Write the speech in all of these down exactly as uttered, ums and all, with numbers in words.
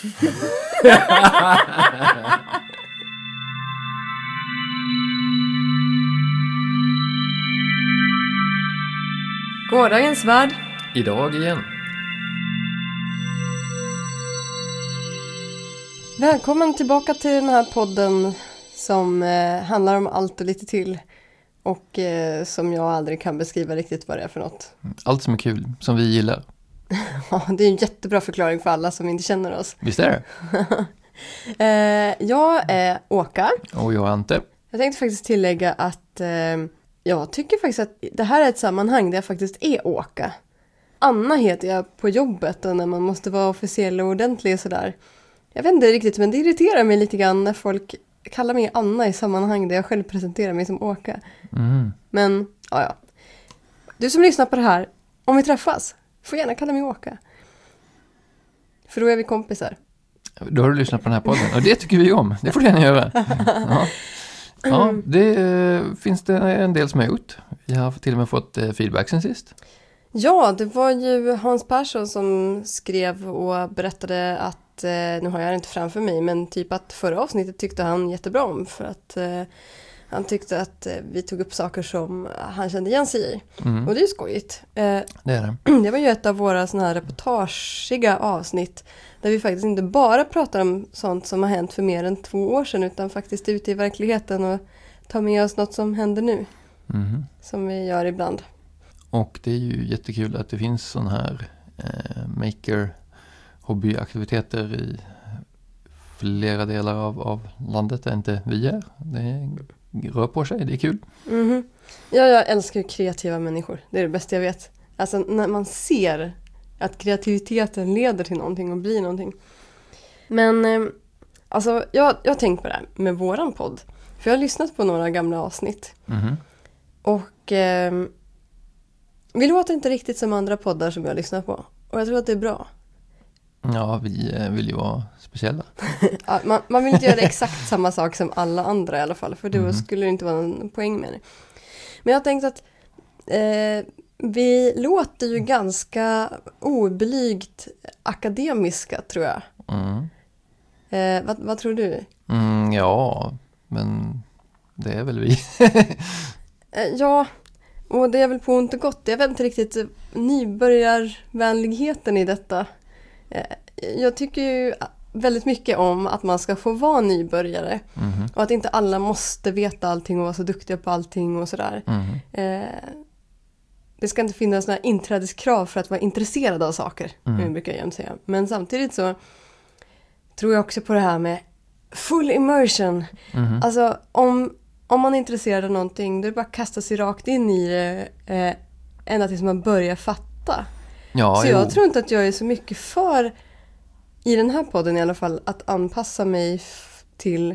Gårdagens värld. Idag igen. Välkommen tillbaka till den här podden som eh, handlar om allt och lite till. Och eh, som jag aldrig kan beskriva riktigt vad det är för något. Allt som är kul, som vi gillar. Ja, det är en jättebra förklaring för alla som inte känner oss. Visst är det? eh, jag är Åka. Och jag är Ante. Jag tänkte faktiskt tillägga att eh, jag tycker faktiskt att det här är ett sammanhang där jag faktiskt är Åka. Anna heter jag på jobbet och när man måste vara officiell och ordentlig och sådär. Jag vet inte riktigt, men det irriterar mig lite grann när folk kallar mig Anna i sammanhang där jag själv presenterar mig som Åka. Mm. Men, ja ja. Du som lyssnar på det här, om vi träffas, får gärna kalla mig Åka. För då är vi kompisar. Då har du lyssnat på den här podden. Och det tycker vi om. Det får du gärna göra. Ja, ja det äh, finns det en del som har gjort. Vi har till och med fått äh, feedback sen sist. Ja, det var ju Hans Persson som skrev och berättade att, eh, nu har jag det inte framför mig, men typ att förra avsnittet tyckte han jättebra om för att eh, han tyckte att eh, vi tog upp saker som han kände igen sig i. Mm. Och det är ju skojigt. Eh, det är det. Det var ju ett av våra såna här reportagiga avsnitt där vi faktiskt inte bara pratar om sånt som har hänt för mer än två år sedan utan faktiskt ute i verkligheten och tar med oss något som händer nu. Mm. Som vi gör ibland. Och det är ju jättekul att det finns sån här eh, maker-hobbyaktiviteter i flera delar av, av landet där inte vi är. Det rör på sig, det är kul. Mm-hmm. Ja, jag älskar ju kreativa människor. Det är det bästa jag vet. Alltså när man ser att kreativiteten leder till någonting och blir någonting. Men eh, alltså jag, jag har tänkt på det här med våran podd. För jag har lyssnat på några gamla avsnitt. Mm-hmm. Och... Eh, vi låter inte riktigt som andra poddar som jag lyssnar på. Och jag tror att det är bra. Ja, vi vill ju vara speciella. Ja, man, man vill inte göra exakt samma sak som alla andra i alla fall. För då mm. skulle det inte vara någon poäng med det. Men jag har tänkt att eh, vi låter ju ganska oblygt akademiska, tror jag. Mm. Eh, vad, vad tror du? Mm, ja, men det är väl vi. eh, ja... Och det är väl på ont och gott. Jag vet inte riktigt nybörjarvänligheten i detta. Jag tycker ju väldigt mycket om att man ska få vara nybörjare. Mm-hmm. Och att inte alla måste veta allting och vara så duktiga på allting och sådär. Mm-hmm. Det ska inte finnas några inträdeskrav för att vara intresserad av saker. Mm. Det brukar jag jämt säga. Men samtidigt så tror jag också på det här med full immersion. Mm-hmm. Alltså om... Om man är intresserad av någonting, då är det bara att kasta sig rakt in i det eh, ända tills man börjar fatta. Ja, så jag jo. tror inte att jag är så mycket för, i den här podden i alla fall, att anpassa mig f- till,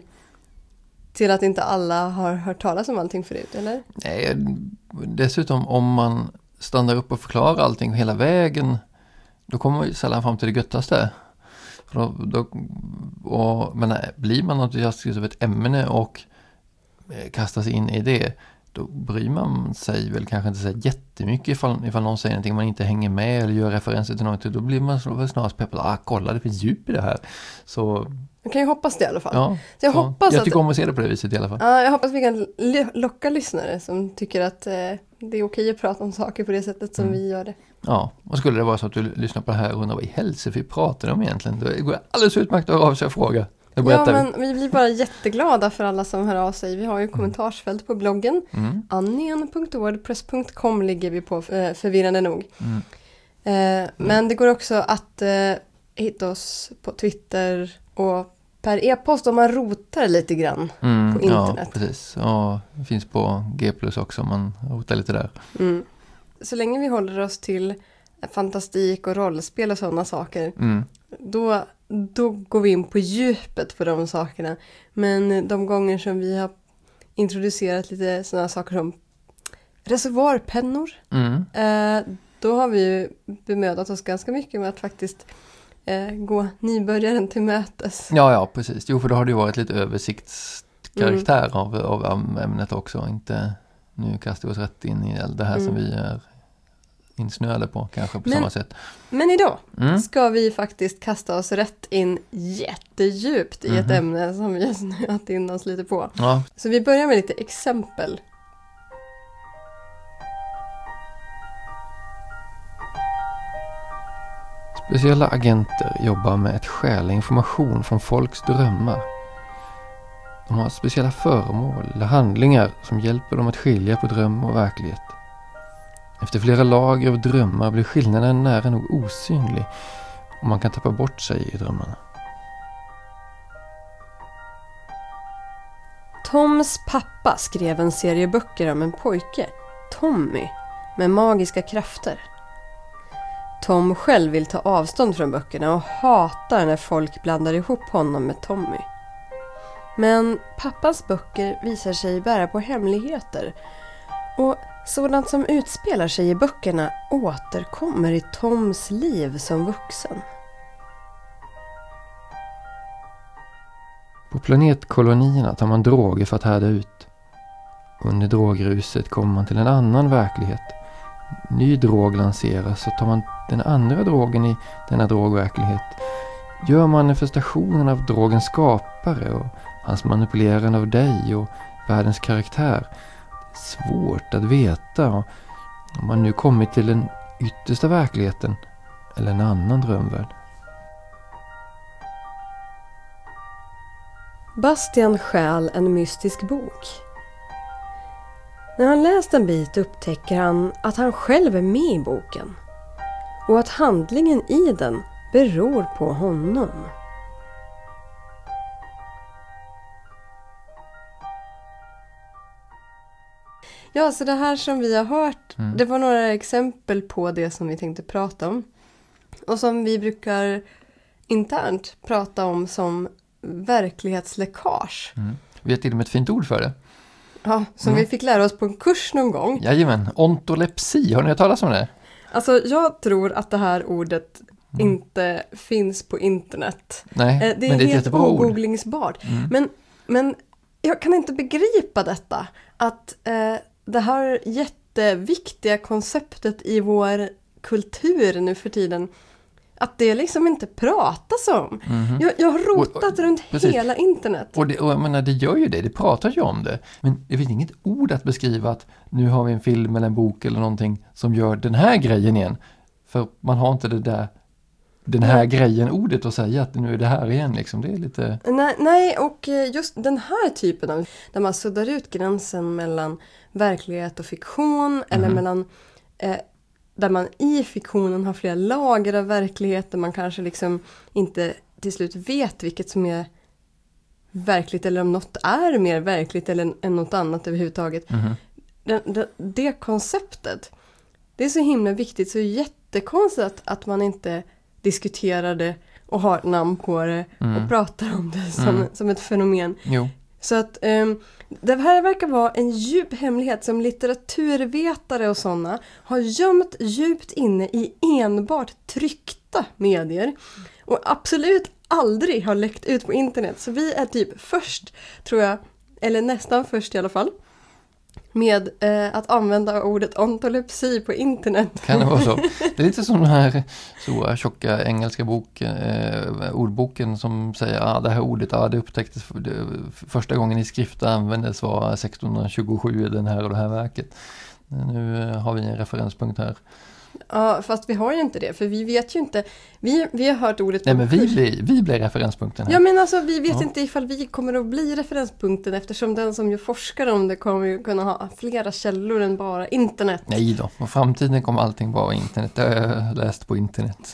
till att inte alla har hört talas om allting förut, eller? Nej, dessutom om man stannar upp och förklarar allting hela vägen, då kommer man ju sällan fram till det göttaste. Då, då, och, men nej, blir man entusiastisk över ett ämne och kastas in i det, då bryr man sig väl kanske inte så jättemycket ifall, ifall någon säger någonting man inte hänger med eller gör referenser till något, då blir man snarast peppad. Ah, kolla, det finns djup i det här. Så jag kan ju hoppas det i alla fall. Ja, så jag, så hoppas jag tycker att, om att se det på det viset i alla fall. Ja, jag hoppas vi kan locka lyssnare som tycker att eh, det är okej att prata om saker på det sättet som mm. vi gör det. Ja, och skulle det vara så att du lyssnar på det här och undrar vad i hälsa vi pratar om egentligen, då går det alldeles utmärkt att höra av sig och fråga. Ja, men vi blir bara jätteglada för alla som hör av sig. Vi har ju kommentarsfält på bloggen. Mm. annien punkt wordpress punkt com ligger vi på, eh, förvirrande nog. Mm. Eh, men mm. det går också att eh, hitta oss på Twitter och per e-post om man rotar lite grann mm, på internet. Ja, precis. Ja, det finns på G plus också om man rotar lite där. Mm. Så länge vi håller oss till fantastik och rollspel och sådana saker, mm. då... Då går vi in på djupet på de sakerna. Men de gånger som vi har introducerat lite sådana saker som reservoarpennor. Mm. Eh, då har vi ju bemödat oss ganska mycket med att faktiskt eh, gå nybörjaren till mötes. Ja, ja, precis. Jo, för då har det ju varit lite översiktskaraktär mm. av, av ämnet också. Inte, nu kastar vi oss rätt in i det här mm. som vi är insnöade på kanske på men, samma sätt. Men idag mm. ska vi faktiskt kasta oss rätt in jättedjupt i mm-hmm. ett ämne som vi har snöat in oss lite på. Ja. Så vi börjar med lite exempel. Speciella agenter jobbar med att stjäla information från folks drömmar. De har speciella föremål eller handlingar som hjälper dem att skilja på dröm och verklighet. Efter flera lager av drömmar blir skillnaden nära nog osynlig och man kan tappa bort sig i drömmarna. Toms pappa skrev en serie böcker om en pojke, Tommy, med magiska krafter. Tom själv vill ta avstånd från böckerna och hatar när folk blandar ihop honom med Tommy. Men pappas böcker visar sig bära på hemligheter och sådant som utspelar sig i böckerna återkommer i Toms liv som vuxen. På planetkolonierna tar man droger för att härda ut. Under drogruset kommer man till en annan verklighet. Ny drog lanseras och tar man den andra drogen i denna drogverklighet. Gör manifestationen av drogens skapare och hans manipulerande av dig och världens karaktär. Svårt att veta om man nu kommit till den yttersta verkligheten eller en annan drömvärld. Bastian stjäl en mystisk bok. När han läst en bit upptäcker han att han själv är med i boken och att handlingen i den beror på honom. Ja, så det här som vi har hört, mm. det var några exempel på det som vi tänkte prata om. Och som vi brukar internt prata om som verklighetsläckage. Mm. Vi har till och med ett fint ord för det. Ja, som mm. vi fick lära oss på en kurs någon gång. Jajamän, ontolepsi, har ni hört talas om det? Alltså, jag tror att det här ordet mm. inte finns på internet. Nej, det är, men det är helt ogooglingsbart. Mm. Men, men jag kan inte begripa detta. Att eh, det här jätteviktiga konceptet i vår kultur nu för tiden, att det liksom inte pratas om. Mm-hmm. Jag, jag har rotat och, och, runt precis. hela internet. Och, det, och jag menar, det gör ju det, det pratar ju om det. Men det finns inget ord att beskriva att nu har vi en film eller en bok eller någonting som gör den här grejen igen. För man har inte det där, den här nej. grejen, ordet att säga att nu är det här igen. Liksom. Det är lite... Nej, nej, och just den här typen av, där man suddar ut gränsen mellan verklighet och fiktion, mm-hmm. eller mellan... Eh, där man i fiktionen har flera lager av verklighet, där man kanske liksom inte till slut vet vilket som är verkligt eller om något är mer verkligt eller än något annat överhuvudtaget. Mm-hmm. Det, det, det konceptet, det är så himla viktigt, så jättekonstigt att, att man inte diskuterar det och har namn på det mm. och pratar om det som, mm. som ett fenomen. Jo. Så att um, det här verkar vara en djup hemlighet som litteraturvetare och sådana har gömt djupt inne i enbart tryckta medier och absolut aldrig har läckt ut på internet. Så vi är typ först, tror jag, eller nästan först i alla fall, med eh, att använda ordet ontolepsi på internet. Kan det vara så? Det är lite som den här så tjocka engelska bok, eh, ordboken som säger att ah, det här ordet ah, det upptäcktes för, det, första gången i skrift användes var sextonhundratjugosju i den här och det här verket. Nu eh, har vi en referenspunkt här. Ja, fast vi har ju inte det, för vi vet ju inte, vi, vi har hört ordet... Nej, men vi blir, vi blir referenspunkten här. Ja, men alltså vi vet ja. inte ifall vi kommer att bli referenspunkten, eftersom den som ju forskar om det kommer ju kunna ha flera källor än bara internet. Nej då, och framtiden kommer allting bara internet, det har jag läst på internet.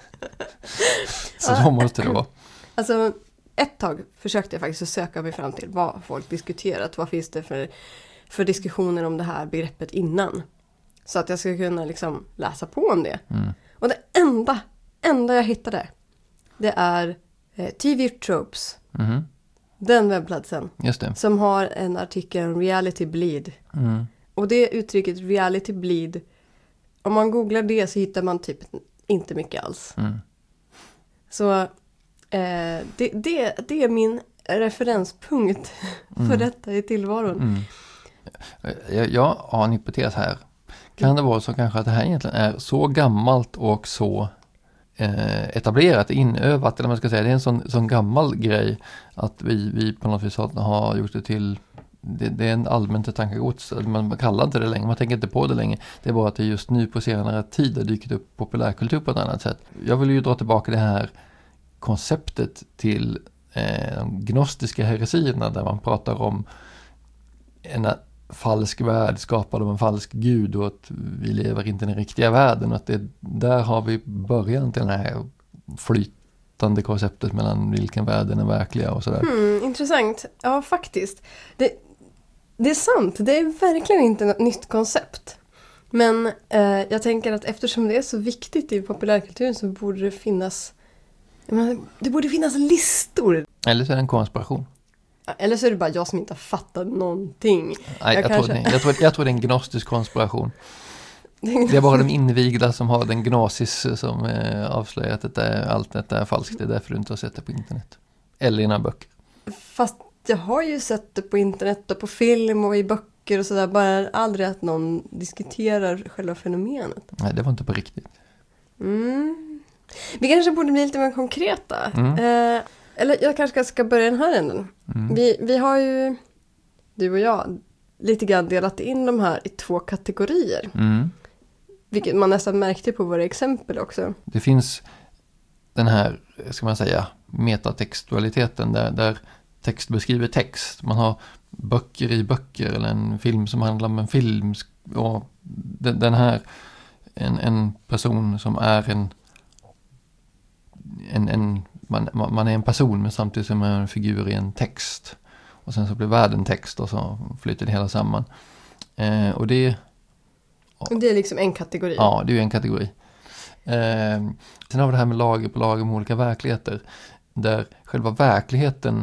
Så då måste det vara. Alltså, ett tag försökte jag faktiskt söka mig fram till vad folk diskuterat, vad finns det för, för diskussioner om det här begreppet innan. Så att jag ska kunna liksom läsa på om det. Mm. Och det enda, enda jag hittade, det är eh, T V Tropes. Mm. Den webbplatsen. Just det. Som har en artikel om reality bleed. Mm. Och det uttrycket reality bleed, om man googlar det så hittar man typ inte mycket alls. Mm. Så eh, det, det, det är min referenspunkt mm. för detta i tillvaron. Mm. Jag, jag har en hypotes här. Kan det vara så kanske att det här egentligen är så gammalt och så eh, etablerat, inövat, eller man ska säga, det är en sån, sån gammal grej att vi, vi på något vis har gjort det till, det, det är en allmänt tankegods, man kallar inte det längre, man tänker inte på det längre. Det är bara att det just nu på senare tid har dykt upp populärkultur på ett annat sätt. Jag vill ju dra tillbaka det här konceptet till eh, de gnostiska heresierna där man pratar om en falsk värld skapad av en falsk gud och att vi lever inte i den riktiga världen och att det, där har vi början till det här flytande konceptet mellan vilken värld är den verkliga och sådär. Hmm, intressant. Ja, faktiskt. Det, det är sant. Det är verkligen inte något nytt koncept. Men eh, jag tänker att eftersom det är så viktigt i populärkulturen så borde det finnas jag menar, det borde finnas listor. Eller så är det en konspiration. Eller så är det bara jag som inte har fattat någonting. Nej, jag, jag, jag, kanske... tror, det, jag, tror, jag tror det är en gnostisk konspiration. Det är bara de invigda som har den gnosis som eh, avslöjar att det är, allt detta är falskt. Det är därför du inte har sett det på internet. Eller i dina böcker. Fast jag har ju sett det på internet och på film och i böcker och sådär. Bara aldrig att någon diskuterar själva fenomenet. Nej, det var inte på riktigt. Mm. Vi kanske borde bli lite mer konkreta. Mm. Eh, eller jag kanske ska börja den här änden. Mm. Vi, vi har ju, du och jag, lite grann delat in de här i två kategorier. Mm. Vilket man nästan märkte på våra exempel också. Det finns den här, ska man säga, metatextualiteten där, där text beskriver text. Man har böcker i böcker eller en film som handlar om en film. Och den här, en, en person som är en, en, en man, man är en person men samtidigt som är en figur i en text. Och sen så blir världen text och så flyter det hela samman. Eh, och det Och det är liksom en kategori. Ja, det är ju en kategori. Eh, sen har vi det här med lager på lager med olika verkligheter. Där själva verkligheten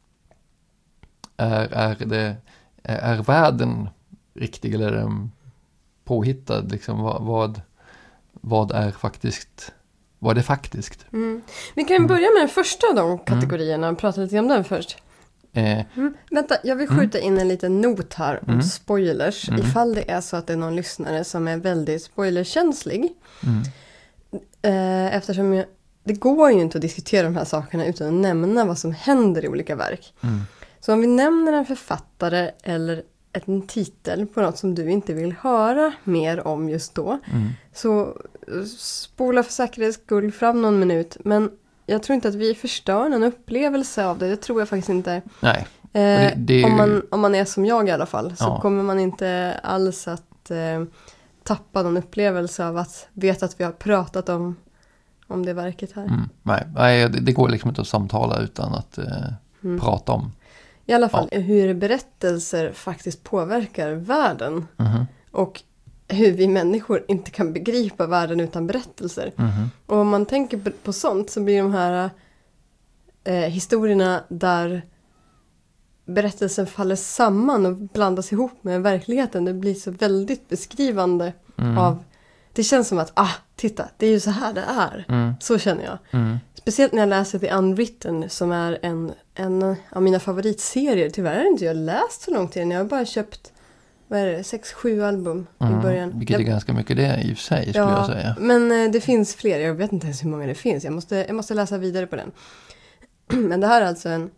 är, är, det, är världen riktig eller är den påhittad? Liksom, vad, vad, vad är faktiskt vad är faktiskt? Mm. Vi kan börja med den första av de kategorierna och mm. prata lite om den först. Eh. Mm. Vänta, jag vill skjuta in en liten not här om mm. spoilers. Mm. Ifall det är så att det är någon lyssnare som är väldigt spoilerkänslig. Mm. Eh, eftersom jag, det går ju inte att diskutera de här sakerna utan att nämna vad som händer i olika verk. Mm. Så om vi nämner en författare eller en titel på något som du inte vill höra mer om just då. Mm. Så spola för säkerhets skull fram någon minut. Men jag tror inte att vi förstör någon upplevelse av det. Det tror jag faktiskt inte. Nej. Eh, det, det... Om, man, om man är som jag i alla fall. Så ja. kommer man inte alls att eh, tappa någon upplevelse av att veta att vi har pratat om, om det verket här. Mm. Nej, Nej det, det går liksom inte att samtala utan att eh, mm. prata om. I alla fall ja. hur berättelser faktiskt påverkar världen. Mm-hmm. Och hur vi människor inte kan begripa världen utan berättelser. Mm-hmm. Och om man tänker på, på sånt så blir de här eh, historierna där berättelsen faller samman och blandas ihop med verkligheten. Det blir så väldigt beskrivande mm. av... Det känns som att, ah, titta, det är ju så här det är. Mm. Så känner jag. Mm. Speciellt när jag läser The Unwritten som är en, en av mina favoritserier. Tyvärr har inte jag läst så långt igen. Jag har bara köpt, vad är det, sex, sju album mm. i början. Vilket är jag, ganska mycket det i och för sig skulle ja, jag säga. Men eh, det finns fler. Jag vet inte ens hur många det finns. Jag måste, jag måste läsa vidare på den. Men det här är alltså en,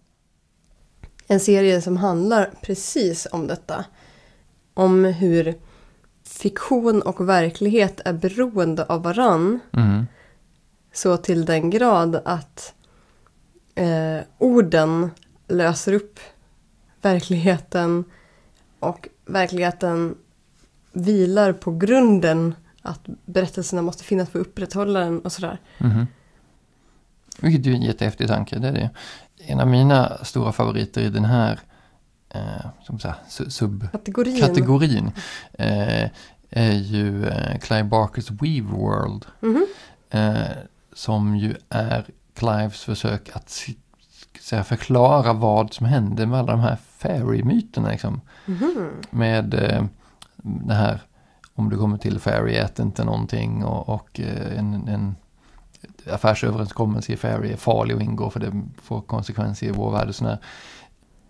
en serie som handlar precis om detta. Om hur fiktion och verklighet är beroende av varann. Mm. Så till den grad att eh, orden löser upp verkligheten och verkligheten vilar på grunden att berättelserna måste finnas för att upprätthålla den och sådär. Mm. Vilket är en jättehäftig tanke, det är det. En av mina stora favoriter i den här eh, som säga, subkategorin kategorin, eh, är ju eh, Clive Barkers Weave World. Mm-hmm. Eh, som ju är Clives försök att säga, förklara vad som hände med alla de här fairy-myterna. Liksom. Mm-hmm. Med eh, det här, om du kommer till fairy, ät inte någonting och, och eh, en, en affärsöverenskommelse i fairy är farlig att ingå för det får konsekvenser i vår värld och sådär.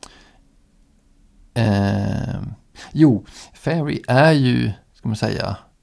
Eh, jo, fairy är ju, ska man säga,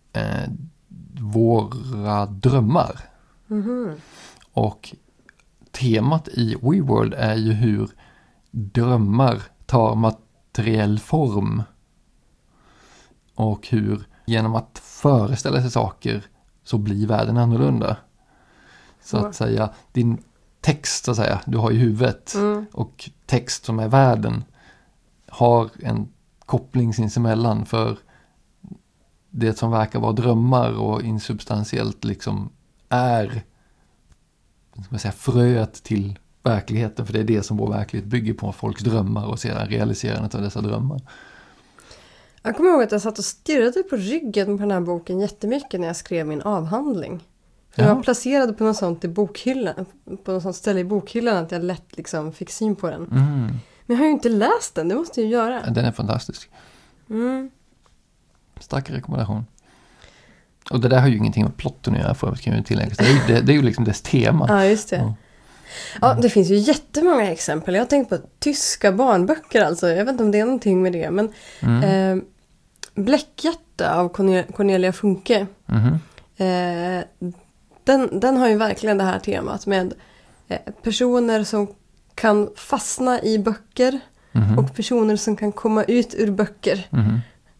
eh, våra drömmar. Mm-hmm. Och temat i WeWorld är ju hur drömmar tar materiell form. Och hur genom att föreställa sig saker så blir världen annorlunda. Så att säga, din text så att säga, du har i huvudet mm. och text som är världen har en koppling sinsemellan, för det som verkar vara drömmar och insubstantiellt liksom är, ska man säga, fröet till verkligheten, för det är det som vår verklighet bygger på, folks drömmar och sedan realiserandet av dessa drömmar. Jag kommer ihåg att jag satt och stirrade på ryggen på den här boken jättemycket när jag skrev min avhandling. Ja. Jag var placerad på något sånt i bokhyllan, på något sånt ställe i bokhyllan att jag lätt liksom fick syn på den. Mm. Men jag har ju inte läst den, det måste jag ju göra. Den är fantastisk. Mm. Stark rekommendation. Och det där har ju ingenting med plotten att göra, för att kan ju tillägga. Det är ju, det, det är ju liksom dess tema. Ja, just det. Mm. Ja, det finns ju jättemånga exempel. Jag har tänkt på tyska barnböcker alltså. Jag vet inte om det är någonting med det. Men Mm. eh, Bläckhjärta av Cornelia Funke. Mm. Eh, den, den har ju verkligen det här temat med eh, personer som kan fastna i böcker. Mm. Och personer som kan komma ut ur böcker. Mm.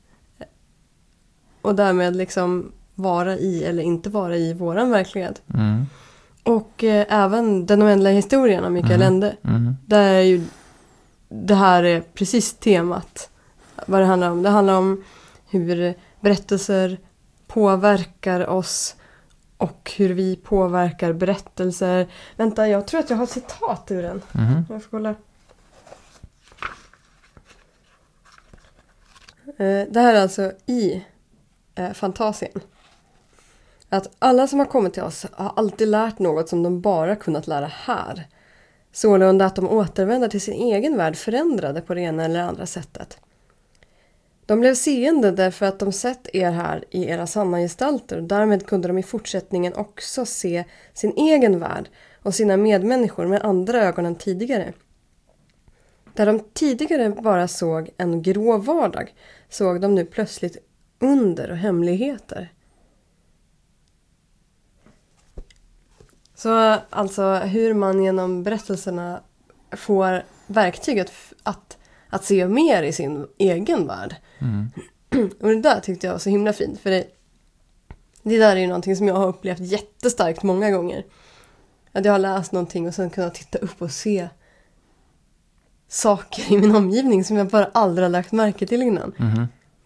Och därmed liksom vara i eller inte vara i våran verklighet. Mm. Och eh, även Den oändliga historien av Mikael Mm. Ende. Mm. Där är ju det här är precis temat. Vad det handlar om. Det handlar om hur berättelser påverkar oss och hur vi påverkar berättelser. Vänta, jag tror att jag har ett citat ur den. Mm. Jag får kolla. Eh, Det här är alltså i eh, Fantasien. Att alla som har kommit till oss har alltid lärt något som de bara kunnat lära här. Sålunda att de återvänder till sin egen värld förändrade på det ena eller andra sättet. De blev seende därför att de sett er här i era sanna gestalter, och därmed kunde de i fortsättningen också se sin egen värld och sina medmänniskor med andra ögon än tidigare. Där de tidigare bara såg en grå vardag såg de nu plötsligt under och hemligheter. Så alltså hur man genom berättelserna får verktyget att, att se mer i sin egen värld. Mm. Och det där tyckte jag var så himla fint. För det, det där är ju någonting som jag har upplevt jättestarkt många gånger. Att jag har läst någonting och sen kunnat titta upp och se saker i min omgivning som jag bara aldrig har lagt märke till innan. Mm.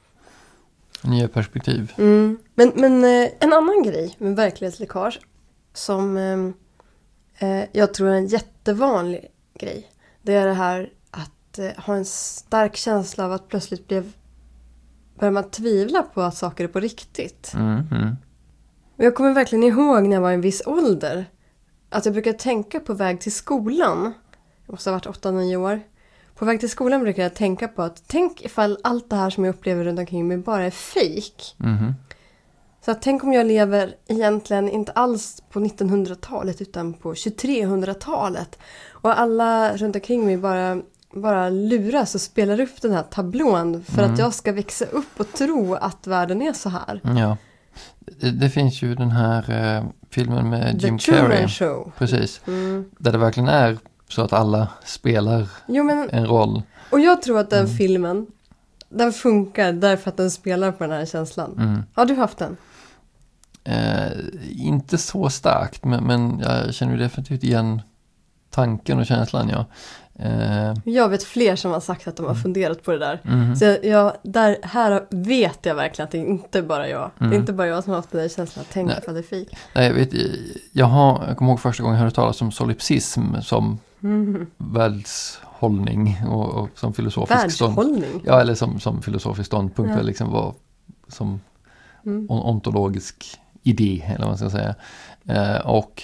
Nya perspektiv. Mm. Men, men eh, en annan grej med verklighetsläckage som eh, jag tror är en jättevanlig grej. Det är det här att eh, ha en stark känsla av att plötsligt blev, börjar man tvivla på att saker är på riktigt. Mm. Mm. Och jag kommer verkligen ihåg när jag var i en viss ålder att jag brukade tänka på väg till skolan. Jag måste ha varit åtta nio år. På väg till skolan brukar jag tänka på att tänk ifall allt det här som jag upplever runt omkring mig bara är fejk. Mm. Så att tänk om jag lever egentligen inte alls på nittonhundratalet utan på tjugotrehundratalet. Och alla runt omkring mig bara, bara luras och spelar upp den här tablån för mm. att jag ska växa upp och tro att världen är så här. Ja, det, det finns ju den här eh, filmen med The Jim Truman Carrey. Show. Precis, Mm. där det verkligen är så att alla spelar Jo, men, en roll. och jag tror att den Mm. filmen, den funkar därför att den spelar på den här känslan. Mm. Har du haft den? Eh, inte så starkt, men, men jag känner ju definitivt igen tanken och känslan, ja. Eh, Jag vet fler som har sagt att de har funderat på det där. mm. Så jag, där, här vet jag verkligen att det är inte bara jag. Mm. Det är inte bara jag som har haft den där känslan att tänka Nej. på att det är fik. Nej, jag vet, jag, har, jag kommer ihåg första gången jag hörde talas om solipsism som Mm. världshållning och, och som filosofisk stånd. Världshållning? Ja, eller som, som filosofisk ståndpunkt, Ja. eller liksom var som Mm. on- ontologisk idé, eller vad man ska säga. Eh, och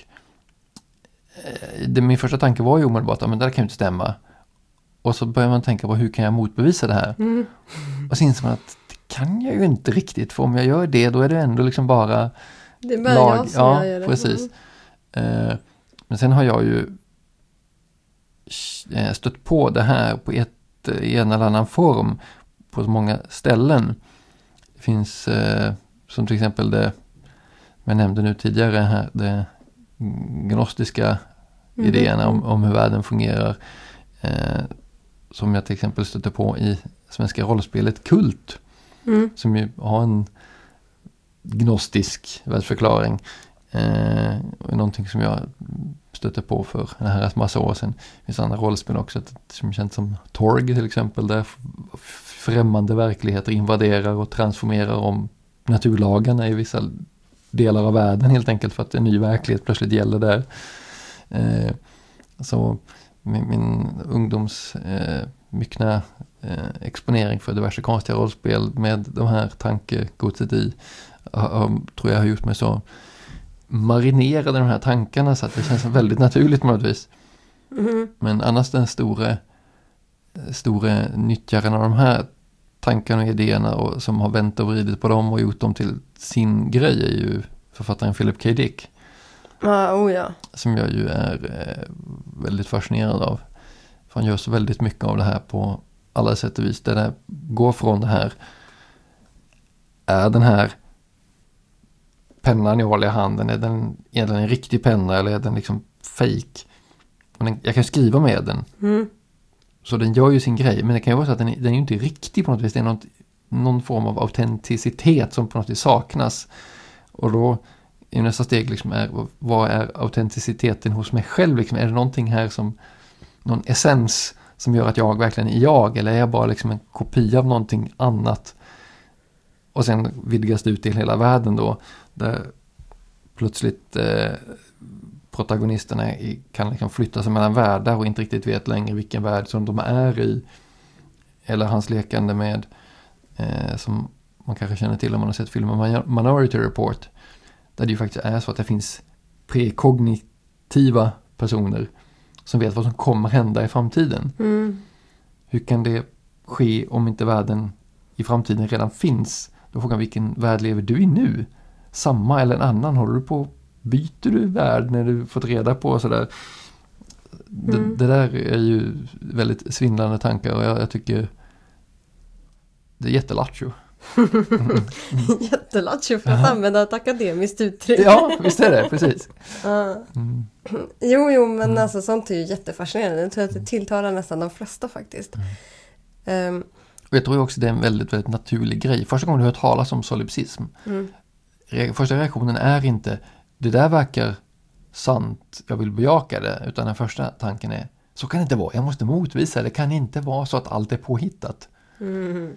eh, det, min första tanke var ju omedelbart, men det där kan ju inte stämma. Och så börjar man tänka på hur kan jag motbevisa det här? Mm. Och så inser man att det kan jag ju inte riktigt, för om jag gör det då är det ändå liksom bara Det är bara lag. jag som Ja, gör det. precis. Mm. Eh, men sen har jag ju eh, stött på det här på ett, i en eller annan form på så många ställen. Det finns eh, som till exempel det jag nämnde nu tidigare här, det gnostiska mm. idéerna om, om hur världen fungerar. Eh, som jag till exempel stötte på i svenska rollspelet Kult. Mm. Som ju har en gnostisk världsförklaring. Eh, och någonting som jag stötte på för en här massa år sedan. Det finns andra rollspel också som känns som Torg till exempel. Där främmande verkligheter invaderar och transformerar om naturlagarna i vissa delar av världen helt enkelt för att en ny verklighet plötsligt gäller där. Eh, så min, min ungdoms eh, myckna eh, exponering för diverse konstiga rollspel med de här tankegodset i uh, tror jag har gjort mig så marinerade de här tankarna så att det känns väldigt naturligt på något vis. Mm. Men annars den stora stora nyttjaren av de här tankarna och idéerna och som har vänt och vridit på dem och gjort dem till sin grej är ju författaren Philip K. Dick. Ah, oh ja. Som jag ju är eh, väldigt fascinerad av. För han gör så väldigt mycket av det här på alla sätt och vis. Där det går från det här är den här pennan jag håller i handen, är den, är den en riktig penna eller är den liksom fake? Och den, jag kan skriva med den. Mm. Så den gör ju sin grej, men det kan ju vara så att den, den är ju inte riktig på något vis. Det är något, någon form av autenticitet som på något vis saknas. Och då är nästa steg liksom är, vad är autenticiteten hos mig själv? Liksom, är det någonting här som, någon essens som gör att jag verkligen är jag? Eller är jag bara liksom en kopia av någonting annat? Och sen vidgas det ut till hela världen då. Där plötsligt eh, protagonisterna i, kan liksom flytta sig mellan världar och inte riktigt vet längre vilken värld som de är i. Eller hans lekande med, eh, som man kanske känner till om man har sett filmen Minority Report. Där det ju faktiskt är så att det finns prekognitiva personer som vet vad som kommer hända i framtiden. Mm. Hur kan det ske om inte världen i framtiden redan finns? Då frågar man, vilken värld lever du i nu? Samma eller en annan? Håller du på, byter du värld när du fått reda på sådär? Det, mm. det där är ju väldigt svindlande tankar och jag, jag tycker det är jättelattjo. Mm. Jättelattjo för att använda ett akademiskt uttryck. Ja, visst är det, precis. uh. mm. Jo, jo, men mm. alltså sånt är ju jättefascinerande. Jag tror att det tilltalar nästan de flesta faktiskt. Mm. Um, och jag tror också det är en väldigt, väldigt naturlig grej. Första gången du hör talas om solipsism, mm. re- första reaktionen är inte det där verkar sant, jag vill bejaka det, utan den första tanken är så kan det inte vara, jag måste motvisa, det kan inte vara så att allt är påhittat. Mm.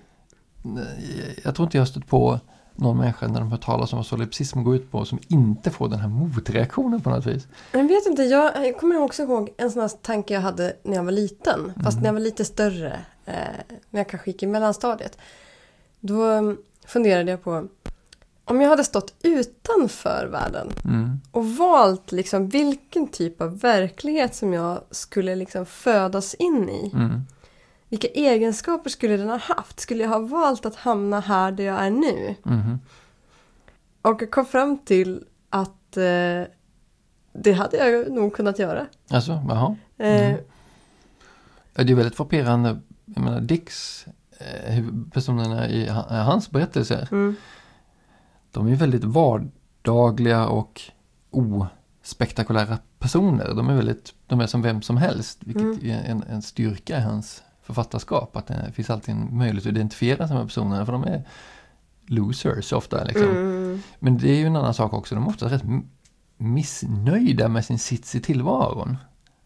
Jag tror inte jag har stött på någon människa när de hör talas om vad solipsism går ut på som inte får den här motreaktionen på något vis. Jag vet inte, jag, jag kommer också ihåg en sån här tanke jag hade när jag var liten. Fast mm. när jag var lite större, eh, när jag kanske gick i mellanstadiet. Då um, funderade jag på om jag hade stått utanför världen mm. och valt liksom vilken typ av verklighet som jag skulle liksom födas in i. Mm. Vilka egenskaper skulle den ha haft? Skulle jag ha valt att hamna här där jag är nu? Mm. Och jag kom fram till att eh, det hade jag nog kunnat göra. Alltså, jaha. Mm. Eh, det är väldigt frapperande. Jag menar, Dicks eh, personerna i hans berättelser mm. de är väldigt vardagliga och ospektakulära personer. De är väldigt, de är som vem som helst, vilket mm. är en, en styrka i hans författarskap, att det finns alltid en möjlighet att identifiera sig med personerna, för de är losers ofta liksom. Mm. Men det är ju en annan sak också, de är ofta rätt missnöjda med sin sits i tillvaron.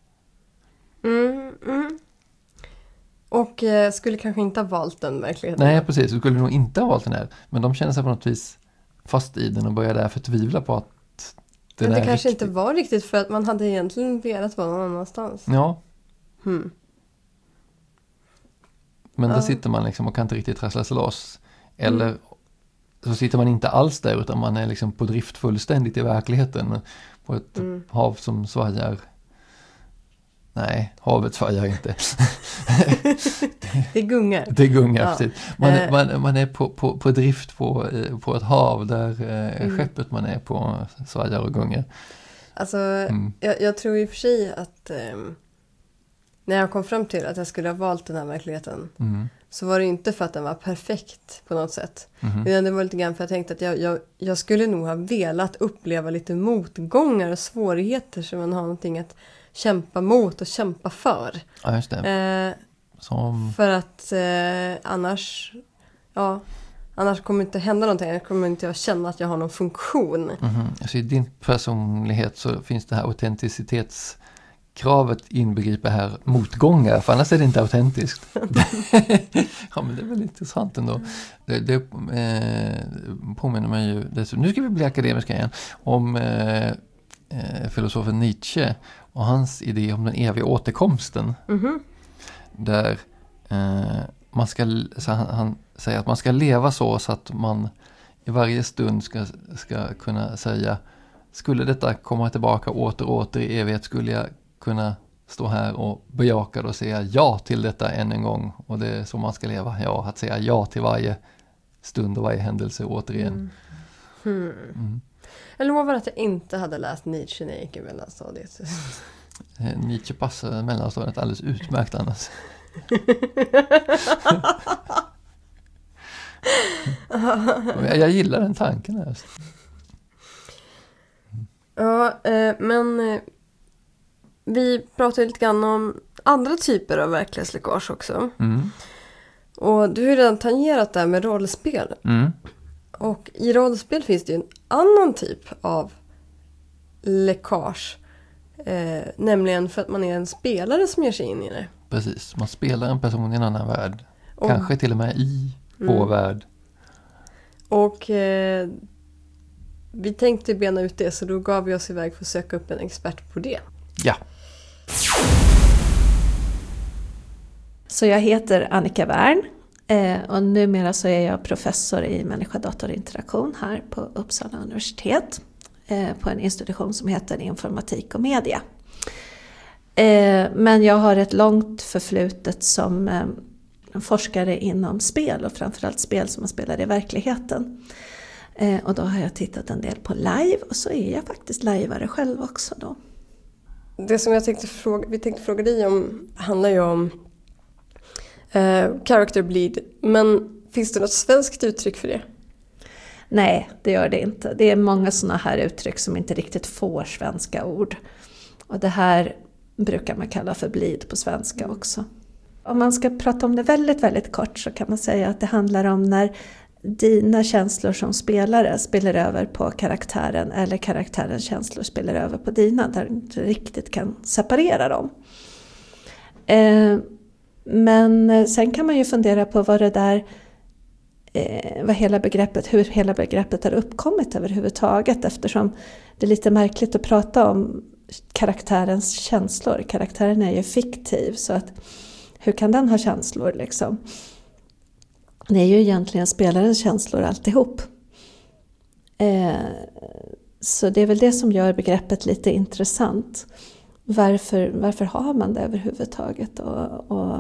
Mm, mm. Och eh, skulle kanske inte ha valt den verkligheten. Nej, precis, så skulle nog inte ha valt den här, men de känner sig på något vis fast i den och börjar därför tvivla på att den men det är kanske riktigt. Inte var riktigt för att man hade egentligen velat vara någon annanstans. Ja. Hmm. Men ja. där sitter man liksom och kan inte riktigt trassla sig loss. Eller mm. så sitter man inte alls där, utan man är liksom på drift fullständigt i verkligheten. På ett mm. hav som svajar. Nej, havet svajar inte. Det gungar. Det gungar, ja. Precis. Man, är, man, man är på, på, på drift på, på ett hav där eh, mm. skeppet man är på svajar och gungar. Alltså, mm. jag, jag tror i och för sig att... Eh, när jag kom fram till att jag skulle ha valt den här verkligheten mm. så var det inte för att den var perfekt på något sätt. Mhm. Utan det var lite grann för att jag tänkte att jag, jag, jag skulle nog ha velat uppleva lite motgångar och svårigheter så man har någonting att kämpa mot och kämpa för. Ja, just det. Eh, Som... För att eh, annars, ja, annars kommer det inte hända någonting. Jag kommer inte att känna att jag har någon funktion. Mhm. Alltså i din personlighet så finns det här autenticitetskravet inbegriper här motgångar, för annars är det inte autentiskt. Ja, men det är väl intressant ändå. Det, det eh, påminner mig ju, det, nu ska vi bli akademiska igen, om eh, eh, filosofen Nietzsche och hans idé om den eviga återkomsten. Mhm. Där eh, man ska, så han, han säger att man ska leva så, så att man i varje stund ska, ska kunna säga, skulle detta komma tillbaka åter och åter i evighet, skulle jag kunna stå här och bejaka och säga ja till detta än en gång. Och det är så man ska leva, ja, att säga ja till varje stund och varje händelse återigen. Mm. Hmm. Mm. Jag lovar att jag inte hade läst Nietzsche när jag gick i mellanstadiet. Eh, Nietzsche passar mellanstadiet alldeles utmärkt annars. jag, jag gillar den tanken här. Ja, eh, men eh, vi pratade lite grann om andra typer av verklighetsläckage också. Mm. Och du har ju redan tangerat det här med rollspel. Mm. Och i rollspel finns det ju en annan typ av läckage. Eh, nämligen för att man är en spelare som ger sig in i det. Precis, man spelar en person i en annan värld. Och, Kanske till och med i vår Mm. värld. och eh, vi tänkte bena ut det, så då gav vi oss iväg för att söka upp en expert på det. Ja. Så jag heter Annika Wern eh, och numera så är jag professor i människa-datorinteraktion här på Uppsala universitet eh, på en institution som heter informatik och media. Eh, men jag har ett långt förflutet som eh, forskare inom spel och framförallt spel som man spelar i verkligheten. Eh, och då har jag tittat en del på live och så är jag faktiskt liveare själv också då. Det som jag tänkte fråga, vi tänkte fråga dig om handlar ju om eh, character bleed. Men finns det något svenskt uttryck för det? Nej, det gör det inte. Det är många sådana här uttryck som inte riktigt får svenska ord. Och det här brukar man kalla för bleed på svenska också. Om man ska prata om det väldigt, väldigt kort så kan man säga att det handlar om när dina känslor som spelare spelar över på karaktären eller karaktärens känslor spelar över på dina, där du inte riktigt kan separera dem. Eh, men sen kan man ju fundera på vad det där eh, vad hela begreppet, hur hela begreppet har uppkommit överhuvudtaget, eftersom det är lite märkligt att prata om karaktärens känslor. Karaktären är ju fiktiv, så att hur kan den ha känslor liksom? Det är ju egentligen spelarens känslor alltihop. Eh, så det är väl det som gör begreppet lite intressant. Varför, varför har man det överhuvudtaget? Och, och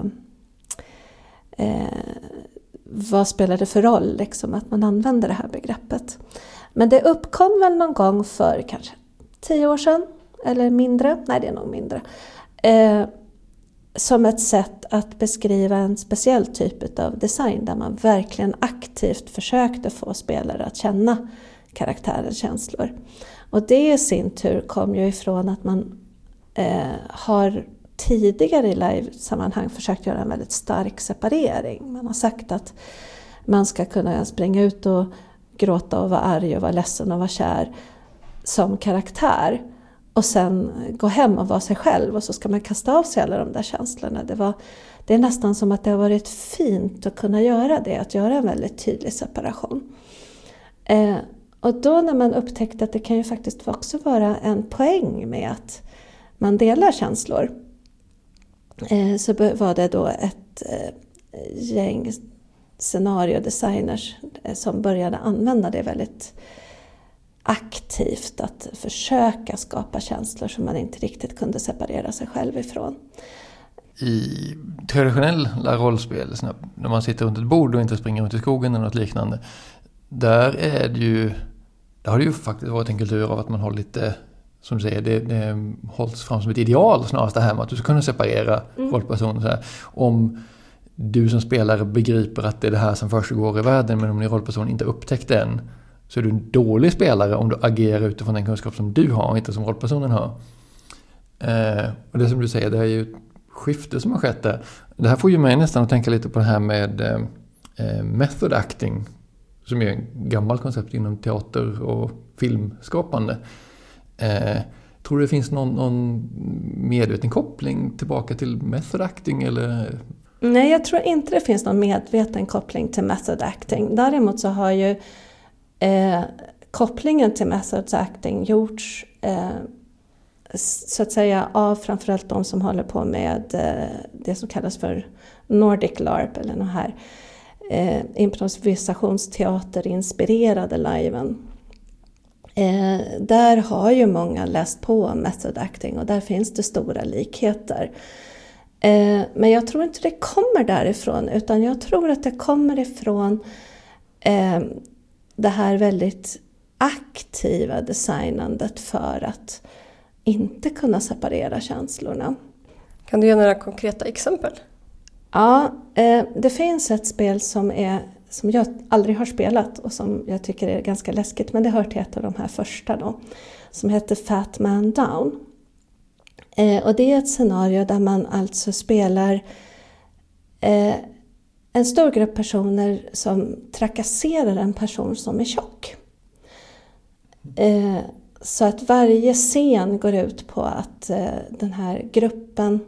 eh, vad spelar det för roll liksom, att man använder det här begreppet? Men det uppkom väl någon gång för kanske tio år sedan. Eller mindre. Nej, det är nog mindre. Eh, som ett sätt att beskriva en speciell typ av design där man verkligen aktivt försökte få spelare att känna karaktärens känslor. Och det i sin tur kom ju ifrån att man eh, har tidigare i live-sammanhang försökt göra en väldigt stark separering. Man har sagt att man ska kunna springa ut och gråta och vara arg och vara ledsen och vara kär som karaktär. Och sen gå hem och vara sig själv, och så ska man kasta av sig alla de där känslorna. Det, var, det är nästan som att det har varit fint att kunna göra det, att göra en väldigt tydlig separation. Eh, och då när man upptäckte att det kan ju faktiskt också vara en poäng med att man delar känslor, eh, så var det då ett eh, gäng scenariodesigners eh, som började använda det väldigt aktivt, att försöka skapa känslor som man inte riktigt kunde separera sig själv ifrån. I traditionella rollspel, när man sitter runt ett bord och inte springer runt i skogen eller något liknande, där är det ju, där har det ju faktiskt varit en kultur av att man har lite, som du säger, det, det hålls fram som ett ideal snarast, det här med att du ska kunna separera mm. rollpersoner så här. Om du som spelare begriper att det är det här som försiggår i världen, men om din rollperson inte upptäckt den, så är du en dålig spelare om du agerar utifrån den kunskap som du har, inte som rollpersonen har. Eh, och det som du säger, det är ju ett skifte som har skett där. Det här får ju mig nästan att tänka lite på det här med eh, method acting, som är en gammal koncept inom teater och filmskapande. Eh, tror du det finns någon, någon medveten koppling tillbaka till method acting? Eller? Nej, jag tror inte det finns någon medveten koppling till method acting. Däremot så har ju eh, kopplingen till method acting gjorts eh, så att säga av framförallt de som håller på med eh, det som kallas för Nordic LARP, eller den här eh, improvisationsteater inspirerade liven. Eh, där har ju många läst på method acting och där finns det stora likheter. Eh, men jag tror inte det kommer därifrån, utan jag tror att det kommer ifrån eh, det här väldigt aktiva designandet för att inte kunna separera känslorna. Kan du ge några konkreta exempel? Ja, eh, det finns ett spel som, är, som jag aldrig har spelat och som jag tycker är ganska läskigt, men det hör till ett av de här första då, som heter Fat Man Down. Eh, och det är ett scenario där man alltså spelar eh, en stor grupp personer som trakasserar en person som är tjock. Eh, så att varje scen går ut på att eh, den här gruppen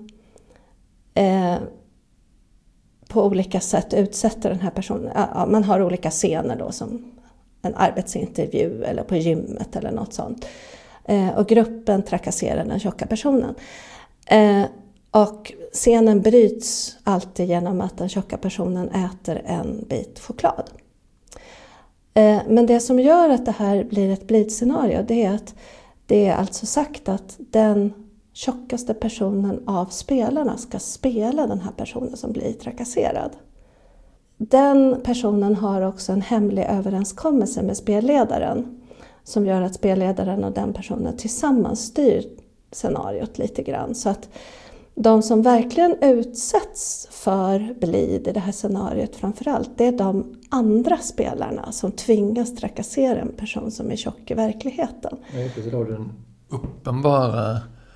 eh, på olika sätt utsätter den här personen. Ja, man har olika scener då, som en arbetsintervju eller på gymmet eller något sånt. Eh, och gruppen trakasserar den tjocka personen. Eh, och scenen bryts alltid genom att den tjocka personen äter en bit choklad. Eh, men det som gör att det här blir ett bleed-scenario, det är att det är alltså sagt att den tjockaste personen av spelarna ska spela den här personen som blir trakasserad. Den personen har också en hemlig överenskommelse med spelledaren som gör att spelledaren och den personen tillsammans styr scenariot lite grann. Så att de som verkligen utsätts för bleed i det här scenariot framförallt, det är de andra spelarna som tvingas trakassera en person som är tjock i verkligheten. Ja, just det, så då har du den uppenbara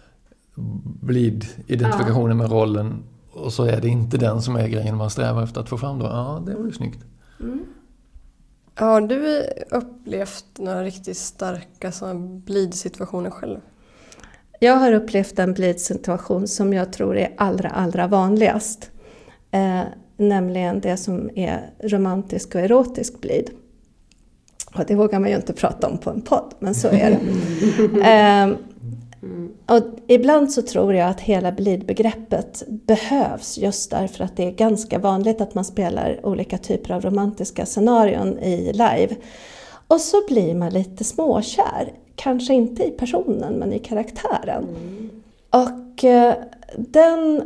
bleed-identifikationen med rollen, och så är det inte den som är grejen man strävar efter att få fram då. Ja, det var ju snyggt. Mm. Har du upplevt några riktigt starka bleed-situationer själv? Jag har upplevt en bleed-situation som jag tror är allra, allra vanligast. Eh, nämligen det som är romantisk och erotisk bleed. Och det vågar man ju inte prata om på en podd, men så är det. eh, och ibland så tror jag att hela bleed-begreppet behövs just därför att det är ganska vanligt att man spelar olika typer av romantiska scenarion i live. Och så blir man lite småkär. Kanske inte i personen, men i karaktären. Mm. Och eh, den,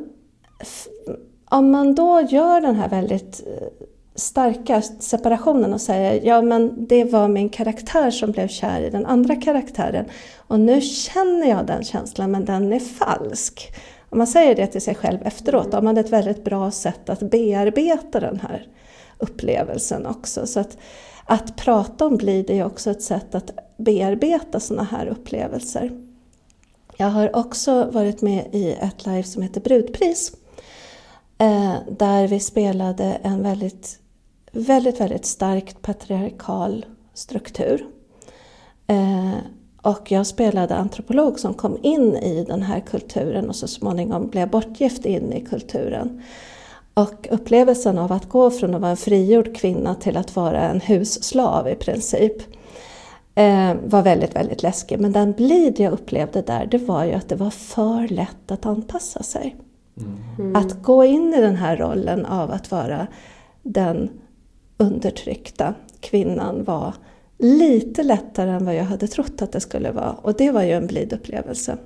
om man då gör den här väldigt starka separationen och säger, ja men det var min karaktär som blev kär i den andra karaktären. Och nu känner jag den känslan, men den är falsk. Om man säger det till sig själv efteråt, har man ett väldigt bra sätt att bearbeta den här upplevelsen också. Så att Att prata om bleed är också ett sätt att bearbeta såna här upplevelser. Jag har också varit med i ett live som heter Brudpris. Eh, där vi spelade en väldigt, väldigt, väldigt starkt patriarkal struktur. Eh, och jag spelade antropolog som kom in i den här kulturen och så småningom blev bortgift in i kulturen. Och upplevelsen av att gå från att vara en frigjord kvinna till att vara en husslav i princip eh, var väldigt, väldigt läskig. Men den bleed jag upplevde där, det var ju att det var för lätt att anpassa sig. Mm. Att gå in i den här rollen av att vara den undertryckta kvinnan var lite lättare än vad jag hade trott att det skulle vara. Och det var ju en bleed-upplevelse.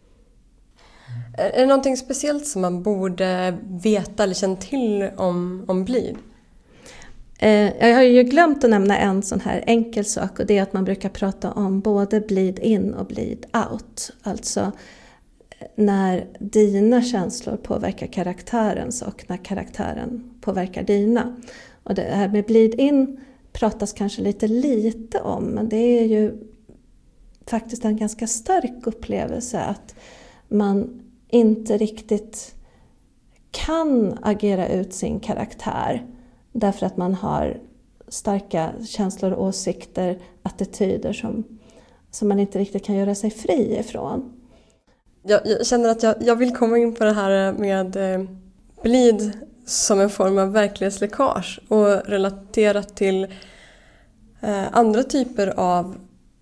Är det någonting speciellt som man borde veta eller känna till om, om bleed? Eh, jag har ju glömt att nämna en sån här enkel sak, och det är att man brukar prata om både bleed in och bleed out. Alltså när dina känslor påverkar karaktärens och när karaktären påverkar dina. Och det här med bleed-in pratas kanske lite lite om, men det är ju faktiskt en ganska stark upplevelse att man inte riktigt kan agera ut sin karaktär därför att man har starka känslor, åsikter, attityder som, som man inte riktigt kan göra sig fri ifrån. Jag, jag känner att jag, jag vill komma in på det här med eh, bleed som en form av verklighetsläckage och relaterat till eh, andra typer av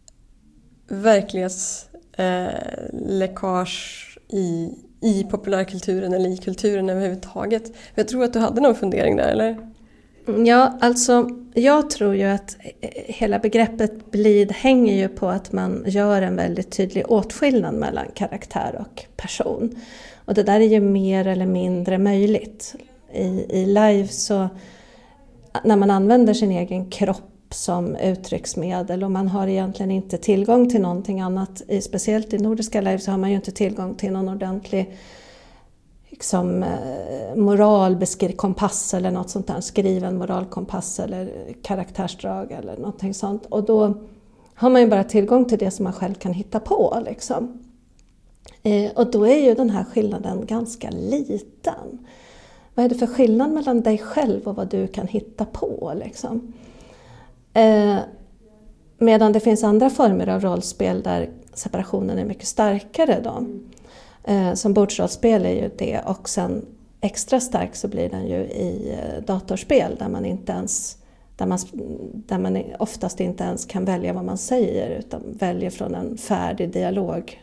verklighetsläckage eh, i, i populärkulturen eller i kulturen överhuvudtaget. Jag tror att du hade någon fundering där, eller? Ja, alltså jag tror ju att hela begreppet bleed hänger ju på att man gör en väldigt tydlig åtskillnad mellan karaktär och person. Och det där är ju mer eller mindre möjligt. I, i live så, när man använder sin egen kropp som uttrycksmedel och man har egentligen inte tillgång till någonting annat, i, speciellt i nordiska live så har man ju inte tillgång till någon ordentlig liksom, moralkompass eller något sånt där, skriven moralkompass eller karaktärsdrag eller någonting sånt. Och då har man ju bara tillgång till det som man själv kan hitta på. Liksom. Eh, och då är ju den här skillnaden ganska liten. Vad är det för skillnad mellan dig själv och vad du kan hitta på? Liksom? Eh, medan det finns andra former av rollspel där separationen är mycket starkare då. Eh, som bordsrollspel är ju det, och sen extra stark så blir den ju i eh, datorspel där man inte ens där man, där man oftast inte ens kan välja vad man säger utan väljer från en färdig dialog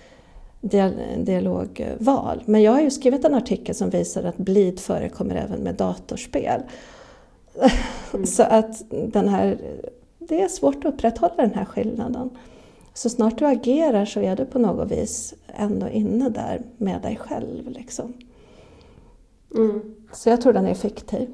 dialogval. Men jag har ju skrivit en artikel som visar att bleed förekommer även med datorspel. Mm. Så att den här, det är svårt att upprätthålla den här skillnaden. Så snart du agerar så är du på något vis ändå inne där med dig själv. Liksom. Mm. Så jag tror den är fiktiv.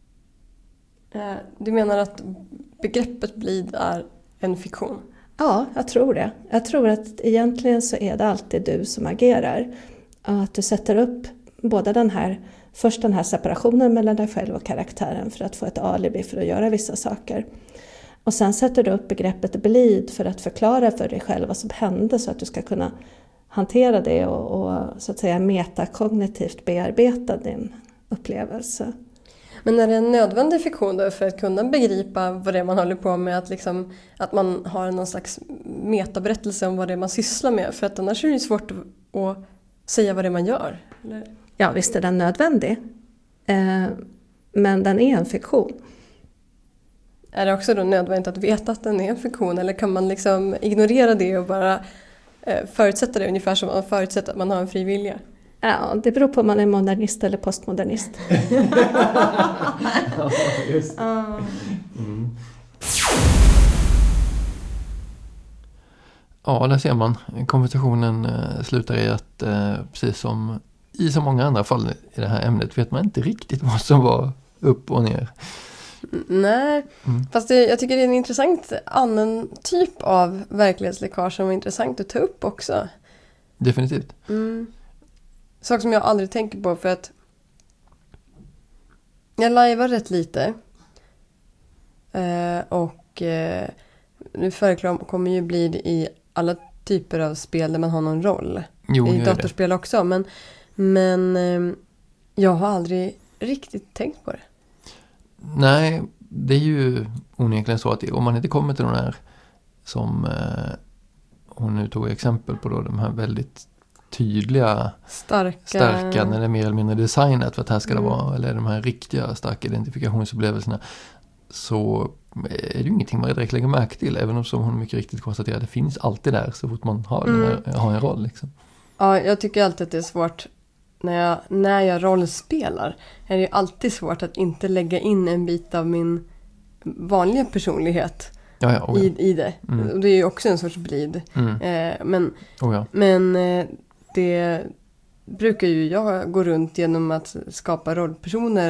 Du menar att begreppet bleed är en fiktion? Ja, jag tror det. Jag tror att egentligen så är det alltid du som agerar. Att du sätter upp både den här, först den här separationen mellan dig själv och karaktären för att få ett alibi för att göra vissa saker. Och sen sätter du upp begreppet bleed för att förklara för dig själv vad som hände så att du ska kunna hantera det och, och så att säga metakognitivt bearbeta din upplevelse. Men är det en nödvändig fiktion då för att kunna begripa vad det är man håller på med? Att, liksom, att man har någon slags metaberättelse om vad det är man sysslar med? För att annars är det svårt att säga vad det är man gör. Eller? Ja, visst är den nödvändig. Eh, men den är en fiktion. Är det också då nödvändigt att veta att den är en fiktion? Eller kan man liksom ignorera det och bara eh, förutsätta det ungefär som man förutsätter att man har en fri vilja? Ja, det beror på om man är modernist eller postmodernist. Ja, just det. Mm. Ja, där ser man. Konversationen eh, slutar i att eh, precis som i så många andra fall i det här ämnet vet man inte riktigt vad som var upp och ner. Nej, mm. fast det, jag tycker det är en intressant annan typ av verklighetsläckage som är intressant att ta upp också. Definitivt. Mm. Sak som jag aldrig tänker på för att jag lajvar rätt lite. Eh, och eh, nu förekommer ju bleed i alla typer av spel där man har någon roll. Jo, i datorspel också. Men, men eh, jag har aldrig riktigt tänkt på det. Nej, det är ju onekligen så att om man inte kommer till de här som eh, hon nu tog exempel på då, de här väldigt tydliga starka, starka när det är mer eller mindre designat för att här ska mm. det vara, eller de här riktiga starka identifikationsupplevelserna, så är det ju ingenting man direkt lägger märke till, även om som hon mycket riktigt konstaterar det finns alltid där så fort man har, mm. här, har en roll liksom. Ja, jag tycker alltid att det är svårt när jag, när jag rollspelar är det ju alltid svårt att inte lägga in en bit av min vanliga personlighet ja, ja, oh ja. i, i det. Mm. Och det är ju också en sorts bleed. Mm. Eh, men oh ja. men eh, det brukar ju jag gå runt genom att skapa rollpersoner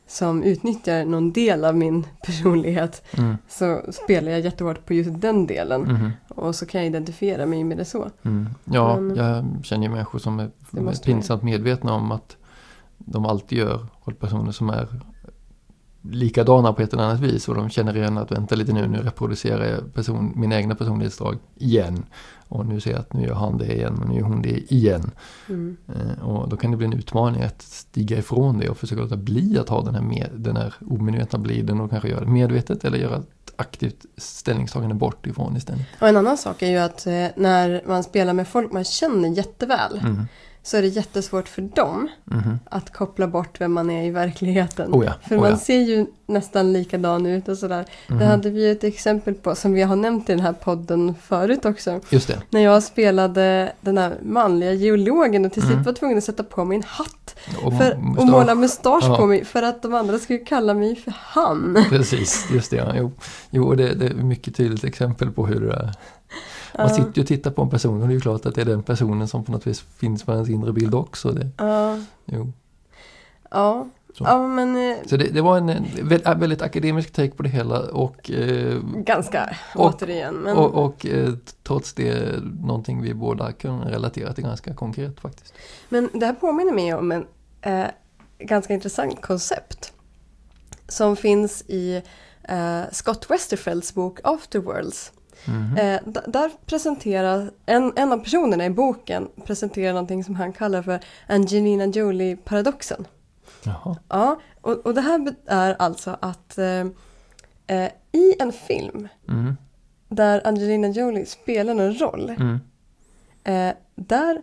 som utnyttjar någon del av min personlighet Mm. så spelar jag jättehårt på just den delen. Mm. Och så kan jag identifiera mig med det så. Mm. Ja, Men- jag känner ju människor som är Det måste pinsamt medvetna om att de alltid gör rollpersoner som är likadana på ett eller annat vis och de känner igen att vänta lite nu, nu reproducerar jag person, min egna personlighetsdrag igen och nu ser jag att nu gör han det igen och nu gör hon det igen. Mm. Eh, och då kan det bli en utmaning att stiga ifrån det och försöka låta bli att ha den här, med, den här omedvetna bliden och kanske göra det medvetet eller göra ett aktivt ställningstagande bort ifrån istället. Och en annan sak är ju att eh, när man spelar med folk man känner jätteväl Mm. så är det jättesvårt för dem Mhm. att koppla bort vem man är i verkligheten. Oh ja, För oh man ja. ser ju nästan likadan ut och sådär. Mhm. Det hade vi ju ett exempel på som vi har nämnt i den här podden förut också. Just det. När jag spelade den här manliga geologen och till slut Mm. var tvungen att sätta på mig en hatt Och för, mustasch. och måla mustasch Ja. på mig för att de andra skulle kalla mig för han. Precis, just det. Ja. Jo, jo och det, det är ett mycket tydligt exempel på hur det är. Man Ja. sitter ju och tittar på en person och det är ju klart att det är den personen som på något vis finns på ens inre bild också. Det, Ja, jo. ja. Så. ja men eh, Så det, det var en, en vä- väldigt akademisk take på det hela och, eh, ganska Och- återigen. Men, och, och eh, trots det någonting vi båda kan relatera till ganska konkret faktiskt. men det här påminner mig om en eh, ganska intressant koncept som finns i eh, Scott Westerfelds bok Afterworlds. Mhm. Eh, d- där presenterar en, en av personerna i boken presenterar någonting som han kallar för Angelina Jolie-paradoxen. Jaha. Ja, och, och det här be- är alltså att eh, eh, i en film Mm. där Angelina Jolie spelar någon roll, Mm. eh, där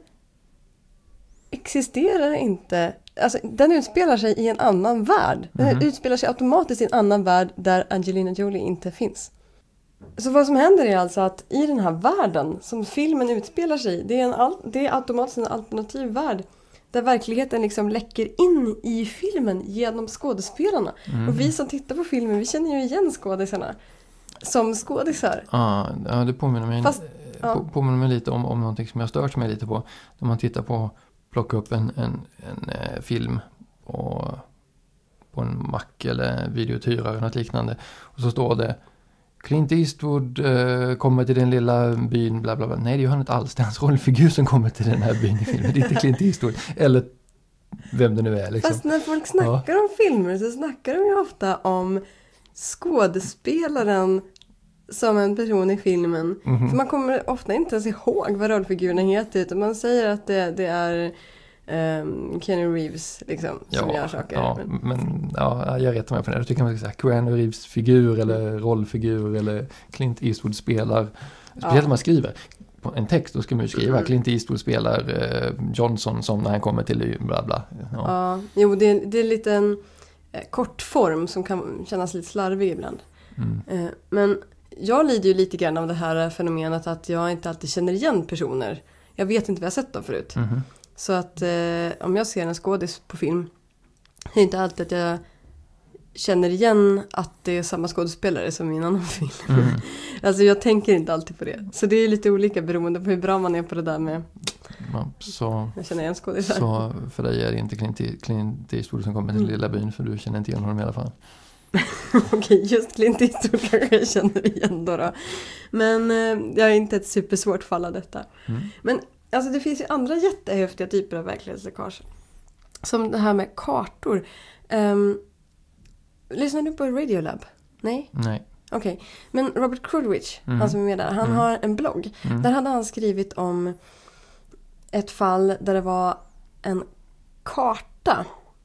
existerar inte, alltså den utspelar sig i en annan värld. Den Mhm. utspelar sig automatiskt i en annan värld där Angelina Jolie inte finns. Så vad som händer är alltså att i den här världen som filmen utspelar sig i, det är, en al- det är automatiskt en alternativ värld där verkligheten liksom läcker in i filmen genom skådespelarna. Mm. Och vi som tittar på filmen, vi känner ju igen skådisarna som skådisar. Ah, ja, det påminner mig, Fast, eh, ja. på, påminner mig lite om, om någonting som jag stört mig lite på. När man tittar på, plocka upp en, en, en eh, film och, på en mack eller videouthyrare eller något liknande. Och så står det Clint Eastwood eh, kommer till den lilla byn, bla bla bla. Nej, det gör han inte alls. Det är hans rollfigur som kommer till den här byn i filmen. Det är inte Clint Eastwood. Eller vem det nu är liksom. Fast när folk snackar om filmer så snackar de ju ofta om skådespelaren som en person i filmen. Mhm. För man kommer ofta inte ens ihåg vad rollfigurerna heter utan man säger att det, det är um, Keanu Reeves liksom, som gör saker. Ja, Men, men ja, jag retar mig på det. Jag tycker man ska säga Keanu Reeves figur eller rollfigur eller Clint Eastwood spelar. Speciellt Ja. om man skriver på en text, då ska man ju skriva Mm. Clint Eastwood spelar eh, Johnson som när han kommer till bla bla. Ja. ja, jo, det, är- det är lite en eh, kort form som kan kännas lite slarvig ibland. Mm. Eh, men jag lider ju lite grann av det här fenomenet att jag inte alltid känner igen personer. Jag vet inte vad jag sett dem förut. Mhm. Så att eh, om jag ser en skådis på film är det inte alltid att jag känner igen att det är samma skådespelare som i en annan film. Mm. Alltså jag tänker inte alltid på det. Så det är lite olika beroende på hur bra man är på det där med Ja, så, jag känner igen skådisar. så för dig är det inte Clint, E- Clint Eastwood som kommer till Mm. lilla byn för du känner inte igen honom i alla fall. Okej, just Clint Eastwood kanske jag känner igen då. då. Men eh, jag är inte ett supersvårt fall av detta. Mm. Men alltså det finns ju andra jättehäftiga typer av verklighetsläckage. Som det här med kartor. Um, lyssnar du på Radiolab? Nej? Nej. Okej. Men Robert Krulwich, Mm. han som är med där, han Mm. har en blogg. Mm. Där hade han skrivit om ett fall där det var en karta.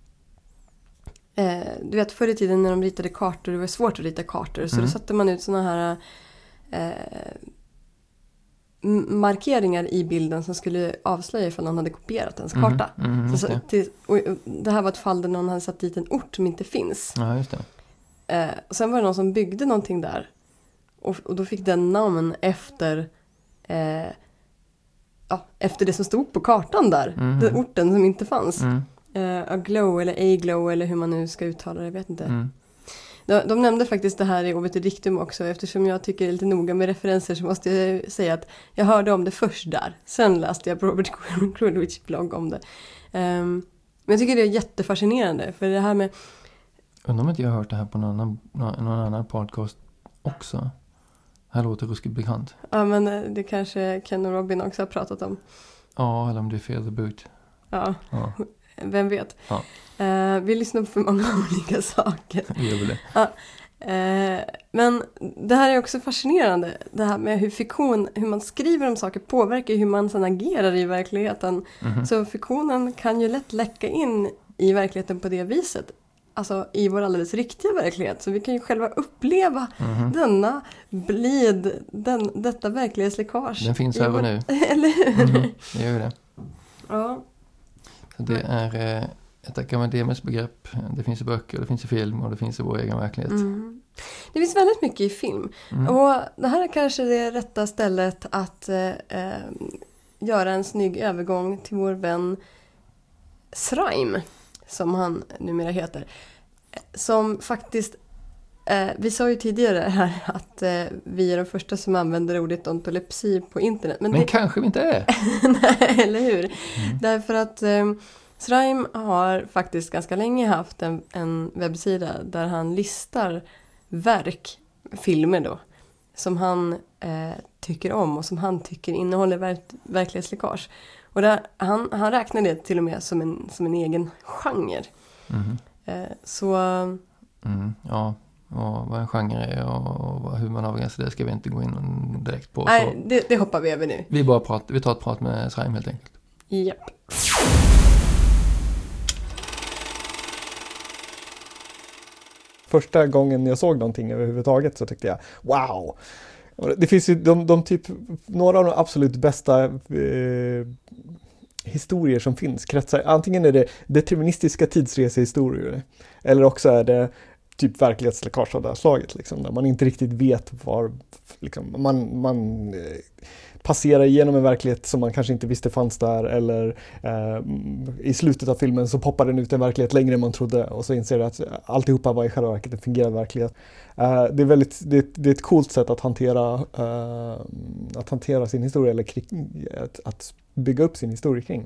Eh, du vet förr i tiden när de ritade kartor, det var svårt att rita kartor. Så Mm. då satte man ut såna här eh, m- markeringar i bilden som skulle avslöja ifall någon hade kopierat ens Mhm. karta. Mm, Så, just så, det. till, och, och det här var ett fall där någon hade satt dit en ort som inte finns. Ja, just det. Eh, och sen var det någon som byggde någonting där. Och, och då fick den namn efter, eh, ja, efter det som stod på kartan där. Mhm. Den orten som inte fanns. Mm. Eh, Aglow eller A-glow eller hur man nu ska uttala det, jag vet inte. Mm. De, de nämnde faktiskt det här i Obiterdictum också. Eftersom jag tycker det är lite noga med referenser så måste jag säga att jag hörde om det först där. Sen läste jag på Robert Krulwich blogg om det. Um, men jag tycker det är jättefascinerande. För det här med Undrar om inte jag har hört det här på någon annan, någon annan podcast också. Här låter ruskigt bekant. Ja, men det kanske Ken och Robin också har pratat om. Ja, eller om det är Fear the Boot. Ja, ja. Vem vet. Ja. Uh, vi lyssnar på för många olika saker. Vi gör väl det. Ja. Uh, men det här är också fascinerande. Det här med hur fiktion, hur man skriver om saker påverkar hur man sedan agerar i verkligheten. Mm-hmm. Så fiktionen kan ju lätt läcka in i verkligheten på det viset. Alltså i vår alldeles riktiga verklighet. Så vi kan ju själva uppleva mm-hmm. denna blid, den, detta verklighetsläckage. Den finns här och vår... nu. Eller hur? Mm-hmm. Det gör det. Ja. Så det är eh, ett akademiskt begrepp. Det finns i böcker, det finns i film och det finns i vår egen verklighet. Mm. Det finns väldigt mycket i film. Mm. Och det här är kanske det rätta stället att eh, göra en snygg övergång till vår vän Srime, som han numera heter. Som faktiskt, eh, vi sa ju tidigare här att eh, vi är de första som använder ordet ontolepsi på internet. Men, Men det... kanske vi inte är. Nej, eller hur? Mm. Därför att eh, Srime har faktiskt ganska länge haft en, en webbsida där han listar verk, filmer då, som han eh, tycker om och som han tycker innehåller verk- verklighetsläckage. Och där, han, han räknar det till och med som en, som en egen genre. Mm. Eh, så... Mm, ja, och vad en genre är och hur man avgränsar det ska vi inte gå in direkt på. Nej, så det, det hoppar vi över nu. Vi, bara pratar, vi tar ett prat med Srime helt enkelt. Japp. Första gången jag såg någonting överhuvudtaget så tyckte jag, wow! Det finns ju de, de typ, några av de absolut bästa eh, historier som finns. Kretsar. Antingen är det deterministiska tidsresehistorier eller också är det typ verklighetsläckage av det här slaget. Liksom, där man inte riktigt vet var liksom, man, man eh, passerar igenom en verklighet som man kanske inte visste fanns där eller eh, i slutet av filmen så poppar den ut en verklighet längre än man trodde och så inser att alltihopa var i själva verket en fungerande verklighet. Eh, det är väldigt, det, det är ett coolt sätt att hantera eh, att hantera sin historia eller kring, att, att bygga upp sin historia kring.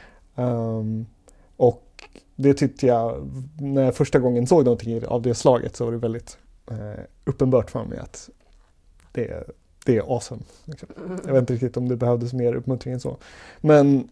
Um, och det tyckte jag, när jag första gången såg någonting av det slaget så var det väldigt eh, uppenbart för mig att det är Det är awesome. Liksom. Jag vet inte riktigt om det behövdes mer uppmuntring än så. Men,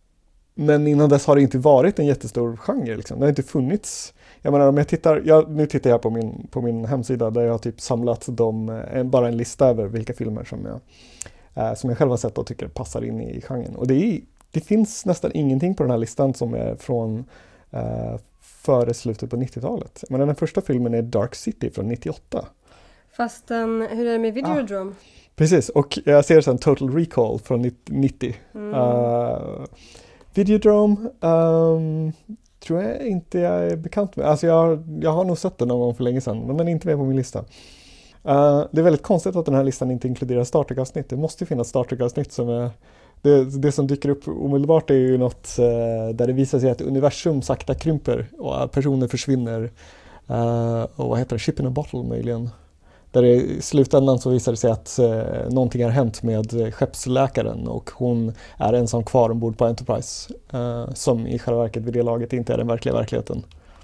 men innan dess har det inte varit en jättestor genre. Liksom. Det har inte funnits. Jag menar, om jag tittar, jag, nu tittar jag på min, på min hemsida där jag har typ samlat dem, en, bara en lista över vilka filmer som jag, eh, som jag själv har sett och tycker passar in i genren. Och det, är, det finns nästan ingenting på den här listan som är från eh, före slutet på nittiotalet. Men den första filmen är Dark City från nittioåtta. Fast um, hur är det med Videodrome? Ah. Precis, och jag ser sen Total Recall från nittio. Mm. Uh, Videodrome um, tror jag inte jag är bekant med. Alltså jag, jag har nog sett den någon gång för länge sedan, men den är inte med på min lista. Uh, det är väldigt konstigt att den här listan inte inkluderar Star Trek-avsnitt. Det måste ju finnas Star Trek-avsnitt som är... Det, det som dyker upp omedelbart är ju något uh, där det visar sig att universum sakta krymper och personer försvinner. Uh, och vad heter det? Ship in a bottle möjligen. Där i slutändan så visar det sig att eh, någonting har hänt med skeppsläkaren och hon är ensam kvar ombord på Enterprise eh, som i själva verket vid det laget inte är den verkliga verkligheten.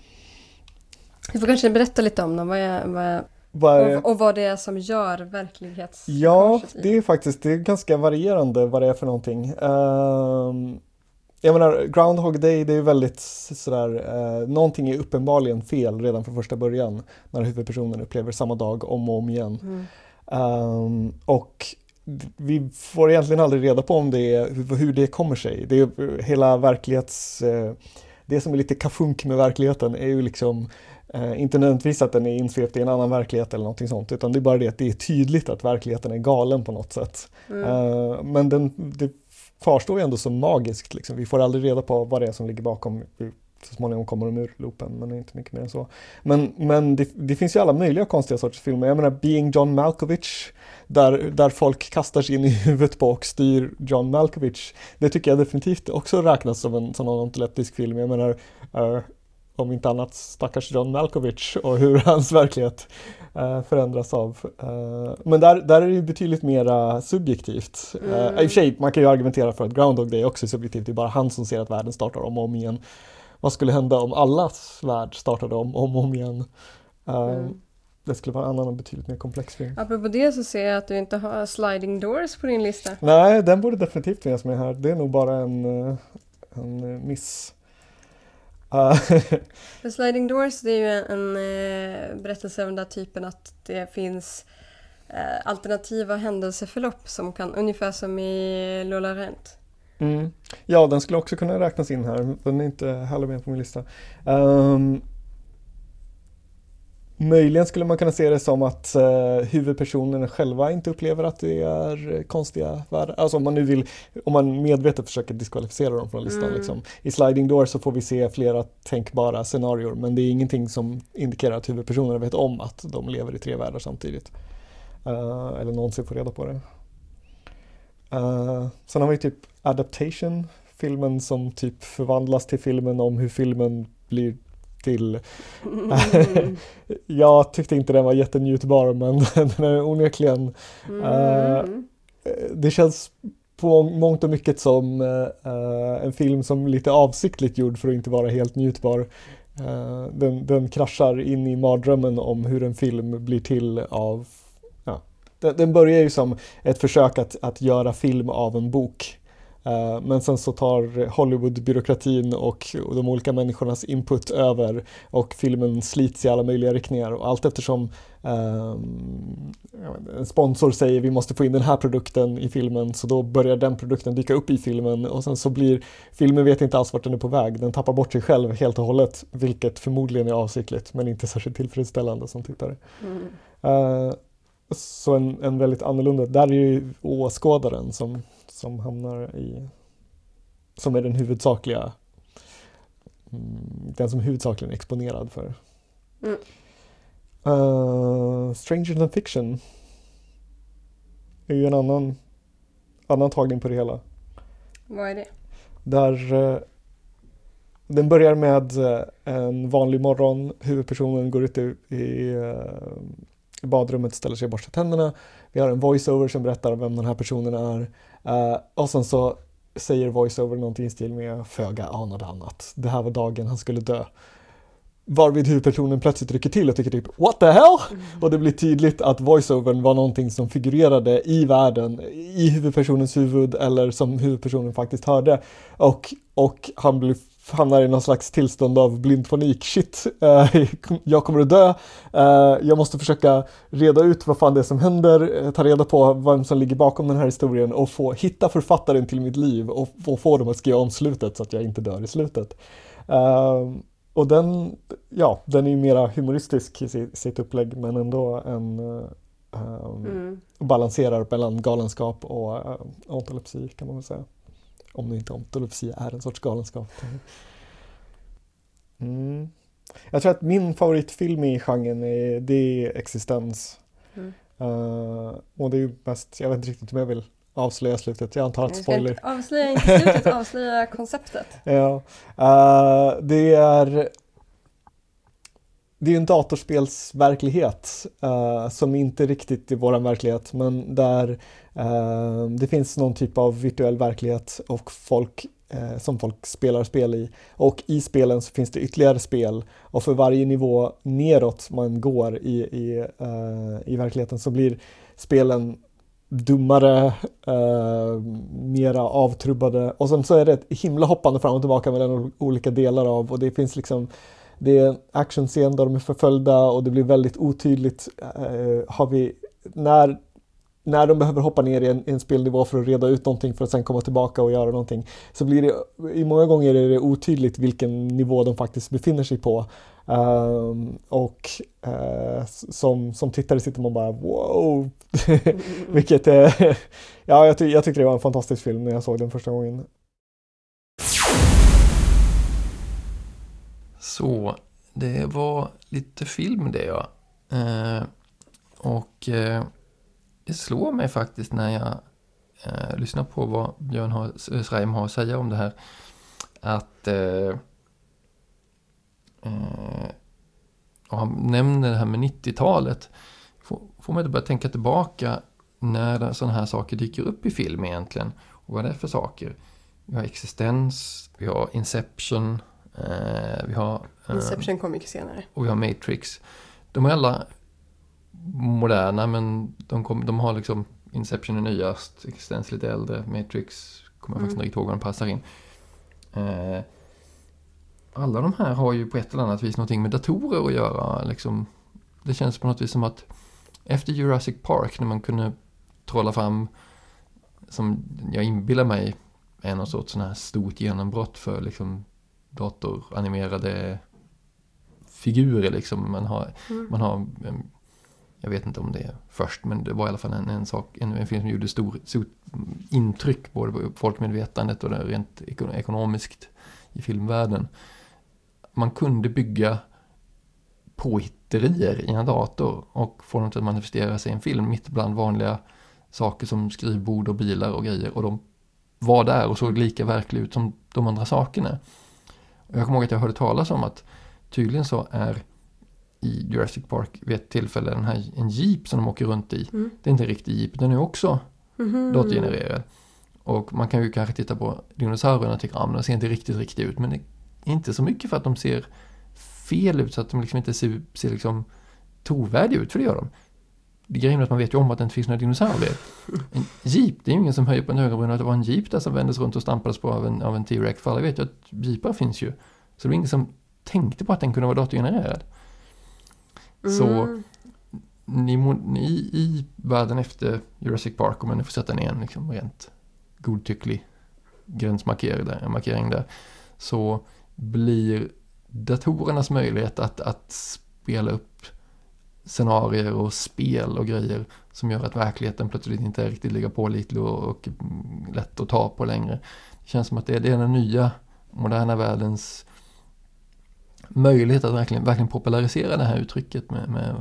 Du får kanske berätta lite om dem, vad är, vad är, vad är, och, och vad det är som gör verklighets... Ja, det är faktiskt det är ganska varierande vad det är för någonting. Um, Jag menar, Groundhog Day, det är väldigt sådär, eh, någonting är uppenbarligen fel redan från första början när huvudpersonen upplever samma dag om och om igen. Mm. Um, och vi får egentligen aldrig reda på om det är, hur, hur det kommer sig. Det är hela verklighets... Eh, det som är lite kafunk med verkligheten är ju liksom eh, inte nödvändigtvis att den är insvept i en annan verklighet eller någonting sånt, utan det är bara det att det är tydligt att verkligheten är galen på något sätt. Mm. Uh, men den... Det, kvarstår ju ändå som magiskt. Liksom. Vi får aldrig reda på vad det är som ligger bakom. Så småningom kommer de ur loopen, men det är inte mycket mer än så. Men, men det, det finns ju alla möjliga konstiga sorters filmer. Jag menar, Being John Malkovich, där, där folk kastar sig in i huvudet på och styr John Malkovich. Det tycker jag definitivt också räknas som en sån ontoleptisk film. Jag menar, uh, om inte annat stackars John Malkovich och hur hans verklighet uh, förändras av. Uh, men där, där är det ju betydligt mer subjektivt. Mm. Uh, I och för sig, man kan ju argumentera för att Groundhog Day också är subjektivt. Det är bara han som ser att världen startar om och om igen. vad skulle hända om allas värld startade om om och om igen. Uh, Mm. Det skulle vara en annan och betydligt mer komplex film. Apropå det så ser jag att du inte har Sliding Doors på din lista. Nej, den borde definitivt finnas med här. Det är nog bara en, eh, en eh, miss. Uh, För Sliding Doors, det är ju en, en eh, berättelse av den där typen att det finns eh, alternativa händelseförlopp som kan, ungefär som i Lola Rent. mm. Ja, den skulle också kunna räknas in här. Den är inte heller med på min lista. Um, Möjligen skulle man kunna se det som att uh, huvudpersonerna själva inte upplever att det är konstiga världar. Alltså om man nu vill, om man medvetet försöker diskvalificera dem från listan. Mm. Liksom. I Sliding Door så får vi se flera tänkbara scenarier, men det är ingenting som indikerar att huvudpersonerna vet om att de lever i tre världar samtidigt. Uh, eller någonsin får reda på det. Uh, sen har vi typ Adaptation, filmen som typ förvandlas till filmen om hur filmen blir till. Mm. Jag tyckte inte den var jättenjutbar, men den är onekligen Mm. uh, det känns på mångt och mycket som uh, en film som lite avsiktligt gjord för att inte vara helt njutbar. Uh, den, den kraschar in i mardrömmen om hur en film blir till av. Ja, den, den börjar ju som ett försök att, att göra film av en bok. Uh, men sen så tar Hollywood-byråkratin och de olika människornas input över och filmen slits i alla möjliga riktningar, och allt eftersom uh, en sponsor säger vi måste få in den här produkten i filmen, så då börjar den produkten dyka upp i filmen, och sen så blir filmen vet inte alls vart den är på väg, den tappar bort sig själv helt och hållet, vilket förmodligen är avsiktligt men inte särskilt tillfredsställande som tittare. Mm. Uh, så en, en väldigt annorlunda, där är ju åskådaren som som hamnar i, som är den huvudsakliga, den som huvudsakligen är exponerad för. Mm. Uh, Stranger Than Fiction är ju en annan annan tagning på det hela. Vad är det? Där uh, den börjar med uh, en vanlig morgon, huvudpersonen går ut i, i uh, badrummet, ställer sig och borstar tänderna. Vi har en voiceover som berättar vem den här personen är. Uh, och sen så säger voiceover någonting i stil med föga anade annat. Det här var dagen han skulle dö. Varvid huvudpersonen plötsligt rycker till och tycker typ what the hell? Mm. Och det blir tydligt att voiceovern var någonting som figurerade i världen, i huvudpersonens huvud, eller som huvudpersonen faktiskt hörde. Och, och han blir hamnar i någon slags tillstånd av blind panik. Shit, uh, jag kommer att dö. Uh, jag måste försöka reda ut vad fan det är som händer. Uh, ta reda på vem som ligger bakom den här historien och få hitta författaren till mitt liv och, och få dem att skriva om slutet så att jag inte dör i slutet. Uh, och den, ja, den är ju mera humoristisk i sitt, sitt upplägg, men ändå en uh, um, mm. balanserar mellan galenskap och uh, ontolepsi, kan man väl säga. Om det inte ontolepsi är en sorts galenskap. Mm. Jag tror att min favoritfilm i genren är, det är Existens. Mm. Uh, och det är ju mest, jag vet inte riktigt om jag vill avslöja slutet. Jag antar att spoiler. Inte avslöja inte slutet, avslöja konceptet. Ja. Uh, det är det är en datorspelsverklighet uh, som inte riktigt är vår verklighet, men där uh, det finns någon typ av virtuell verklighet och folk uh, som folk spelar spel i. Och i spelen så finns det ytterligare spel, och för varje nivå neråt man går i, i, uh, i verkligheten så blir spelen dummare, uh, mera avtrubbade, och sen så är det ett himla hoppande fram och tillbaka mellan olika delar av, och det finns liksom det är en actionscen där de är förföljda och det blir väldigt otydligt uh, har vi, när, när de behöver hoppa ner i en, en spelnivå för att reda ut någonting för att sen komma tillbaka och göra någonting, så blir det, i många gånger är det otydligt vilken nivå de faktiskt befinner sig på. Um, och uh, som, som tittare sitter man bara wow. Vilket är ja, jag, ty- jag tycker det var en fantastisk film när jag såg den första gången. Så det var lite film det, ja. Eh, och eh, det slår mig faktiskt när jag eh, lyssnar på vad Björn har, Sreim har att säga om det här, att eh, eh, och han nämner det här med nittiotalet, får, får man inte börja tänka tillbaka när sådana här saker dyker upp i film egentligen, och vad det är för saker. Vi har Existens, vi har Inception, Eh, vi har... Eh, Inception kom mycket senare. Och vi har Matrix. De är alla moderna, men de, kom, de har liksom... Inception är nyast, Existence lite äldre. Matrix kommer jag faktiskt inte riktigt ihåg vad de passar in. Eh, alla de här har ju på ett eller annat vis någonting med datorer att göra. Liksom, det känns på något vis som att efter Jurassic Park, när man kunde trolla fram, som jag inbillar mig är någon sorts sån här stort genombrott för liksom datoranimerade figurer. Liksom. Man har, mm. man har, jag vet inte om det är först, men det var i alla fall en, en, sak, en, en film som gjorde stor, stort intryck både på folkmedvetandet och det rent ekonomiskt i filmvärlden. Man kunde bygga påhitterier i en dator och få dem att manifestera sig i en film mitt bland vanliga saker som skrivbord och bilar och grejer, och de var där och såg lika verkliga ut som de andra sakerna. Och jag kommer ihåg att jag hörde talas om att tydligen så är i Jurassic Park vid ett tillfälle den här, en jeep som de åker runt i. Mm. Det är inte en riktig jeep, den är också mm-hmm. datorgenererad. Och man kan ju kanske titta på dinosaurierna och tycka att ah, de ser inte riktigt riktigt ut, men det är inte så mycket för att de ser fel ut så att de liksom inte ser, ser liksom trovärdiga ut, för det gör de. Det grejen är att man vet ju om att det inte finns några dinosaurier. En jeep, det är ju ingen som höjer på en ögonbryn att det var en jeep där som vändes runt och stampades på av en, av en T-Rex, för alla vet ju att jeepar finns ju. Så det var ingen som tänkte på att den kunde vara datorgenererad. Mm. Så ni, ni, i världen efter Jurassic Park, om man nu får sätta ner en liksom rent godtycklig gränsmarkering där, markering där, så blir datorernas möjlighet att, att spela upp scenarier och spel och grejer som gör att verkligheten plötsligt inte är riktigt lika pålitlig och, och lätt att ta på längre. Det känns som att det är, det är den nya moderna världens möjlighet att verkligen, verkligen popularisera det här uttrycket med, med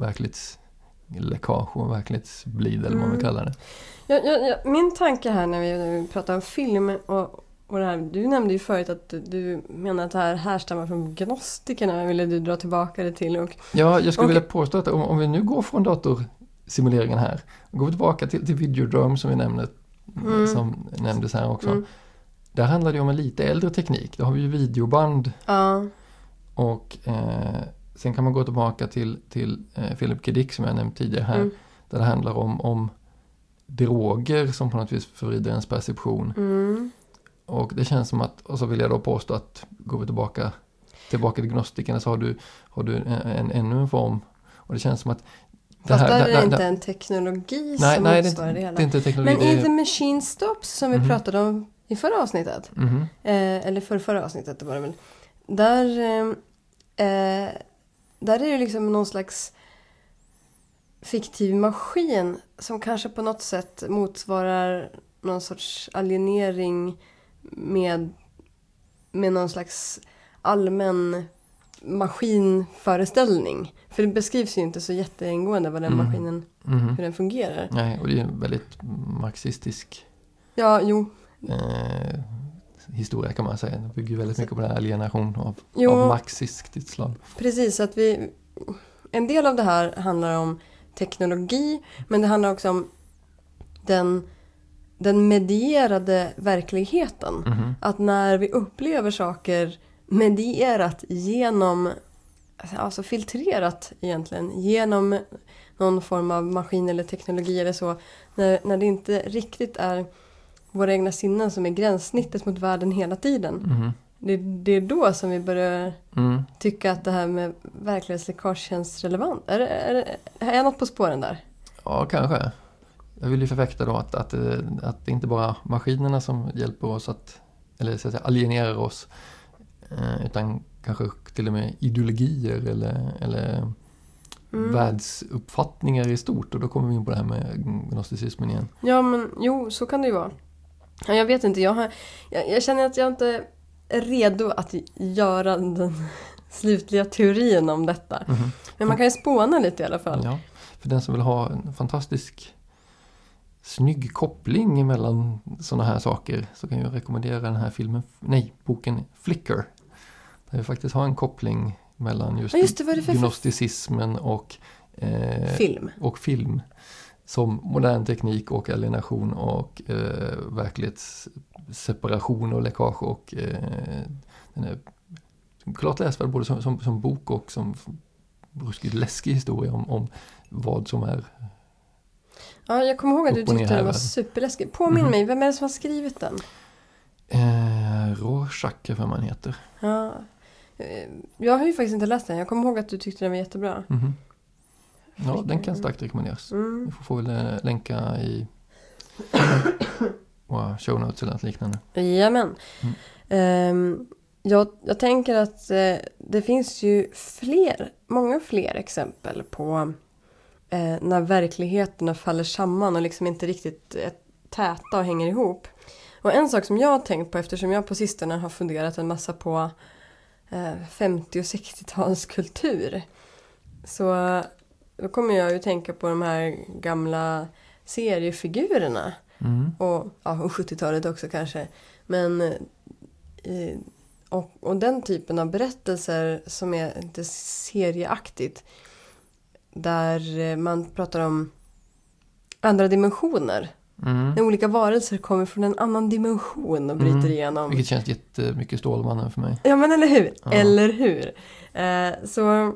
verklighetsläckage och verklighetsblid, eller vad man kallar det. Ja, ja, ja, min tanke här när vi, när vi pratar om film och, och det här, du nämnde ju förut att du menar att det här härstammar från gnostikerna, ville du dra tillbaka det till. Och, ja, jag skulle och, vilja påstå att om, om vi nu går från datorsimuleringen här och går tillbaka till, till Videodrome som vi nämnde, mm. som nämndes här också. Mm. Där handlar det om en lite äldre teknik. Då har vi ju videoband. Ja. Och eh, sen kan man gå tillbaka till, till eh, Philip K. Dick som jag nämnt tidigare här. Mm. Där det handlar om, om droger som på något vis förvrider ens perception. Mm. Och det känns som att, och så vill jag då påstå att går vi tillbaka, tillbaka till gnostikerna så har du, har du en, en, ännu en form. Och det känns som att det här, där är det där, inte där, en teknologi nej, som nej, motsvarar det, det hela. Det är inte teknologi. Men i The Machine Stops som mm-hmm. vi pratade om i förra avsnittet. Mm-hmm. Eh, eller för förra avsnittet det var det väl. Där, eh, där är det liksom någon slags fiktiv maskin som kanske på något sätt motsvarar någon sorts alienering med, med någon slags allmän maskinföreställning. För det beskrivs ju inte så jätteingående vad den mm. maskinen, mm. hur den fungerar. Nej, och det är en väldigt marxistisk ja, jo. Eh, historia kan man säga. Det bygger väldigt mycket på den här alienation av, av marxistiskt slag. Precis, att vi en del av det här handlar om teknologi, men det handlar också om den den medierade verkligheten. Mm-hmm. Att när vi upplever saker medierat genom, alltså filtrerat egentligen, genom någon form av maskin eller teknologi eller så, när, när det inte riktigt är våra egna sinnen som är gränssnittet mot världen hela tiden. Mm-hmm. Det, det är då som vi börjar mm. tycka att det här med verklighetsläckage känns relevant. Är, är, är jag något på spåren där? Ja, kanske. Jag vill ju förfäkta då att, att, att det inte bara maskinerna som hjälper oss att, eller så att säga, alienerar oss, utan kanske till och med ideologier eller, eller mm. världsuppfattningar i stort. Och då kommer vi in på det här med gnosticismen igen. Ja, men jo, så kan det ju vara. Jag vet inte, jag, har, jag, jag känner att jag inte är redo att göra den slutliga teorin om detta. Mm-hmm. Men man kan ju spåna lite i alla fall. Ja, för den som vill ha en fantastisk snygg koppling mellan sådana här saker så kan jag rekommendera den här filmen, nej, boken Flicker. Där vi faktiskt har en koppling mellan just, ja, just det, det gnosticismen och eh, film. och film som modern teknik och alienation och eh, verklighetsseparation och läckage och eh, den här klart läsvärd både som, som, som bok och som ruskigt läskig historia om, om vad som är. Ja, jag kommer ihåg att du tyckte den var superläskig. Påminn mm. mig, vem är det som har skrivit den? Eh, Rorschach, vad man heter. Ja, jag har ju faktiskt inte läst den. Jag kommer ihåg att du tyckte den var jättebra. Mm. Ja, den kan starkt rekommenderas. Mm. Vi får, får väl länka i wow, show notes eller något liknande. Jajamän. Mm. Um, jag, jag tänker att uh, det finns ju fler, många fler exempel på uh, när verkligheterna faller samman och liksom inte riktigt uh, täta och hänger ihop. Och en sak som jag har tänkt på, eftersom jag på sistone har funderat en massa på uh, femtio- och sextiotalskultur, så då kommer jag ju tänka på de här gamla seriefigurerna. Mm. Och, ja, och sjuttiotalet också kanske. Men eh, och, och den typen av berättelser som är inte serieaktigt, där man pratar om andra dimensioner. Mm. När olika varelser kommer från en annan dimension och bryter mm. igenom. Vilket känns jättemycket Stålmannen för mig. Ja, men eller hur? Ja. Eller hur? Eh, så...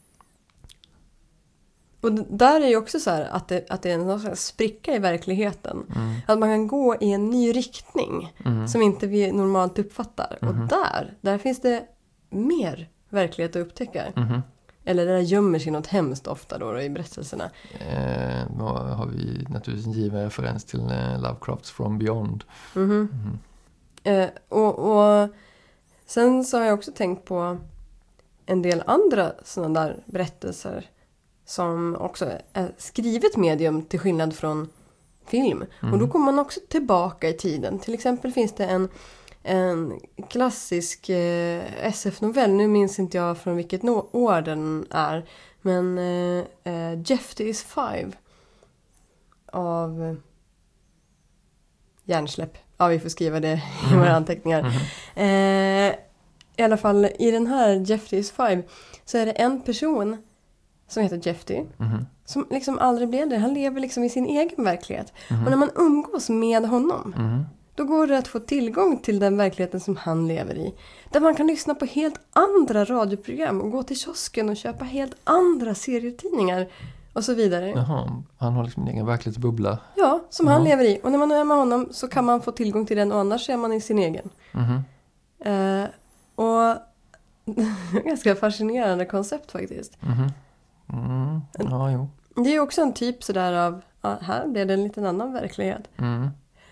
Och där är ju också så här att det, att det är en spricka i verkligheten. Mm. Att man kan gå i en ny riktning mm. som inte vi normalt uppfattar. Mm. Och där, där finns det mer verklighet att upptäcka. Mm. Eller där gömmer sig något hemskt ofta då, då i berättelserna. Eh, då har vi naturligtvis en given referens till eh, Lovecrafts From Beyond. Mm. Mm. Eh, och, och sen så har jag också tänkt på en del andra sådana där berättelser som också är skrivet medium till skillnad från film. Mm. Och då kommer man också tillbaka i tiden. Till exempel finns det en, en klassisk eh, S F-novell. Nu minns inte jag från vilket no- år den är. Men eh, eh, Jefty is five av eh, Hjärnsläpp. Ja, vi får skriva det i våra anteckningar. Mm. Eh, I alla fall, i den här Jefty is five så är det en person som heter Jefty, mm-hmm. som liksom aldrig blev det. Han lever liksom i sin egen verklighet. Mm-hmm. Och när man umgås med honom, mm-hmm. då går det att få tillgång till den verkligheten som han lever i. Där man kan lyssna på helt andra radioprogram och gå till kiosken och köpa helt andra serietidningar och så vidare. Jaha, han har liksom en egen verklighetsbubbla. Ja, som Jaha. han lever i. Och när man är med honom så kan man få tillgång till den, och annars är man i sin egen. Mm-hmm. Eh, och ganska fascinerande koncept faktiskt. Mm-hmm. Mm. Ja, jo. Det är också en typ sådär av, ja, här blev det en liten annan verklighet. Mm.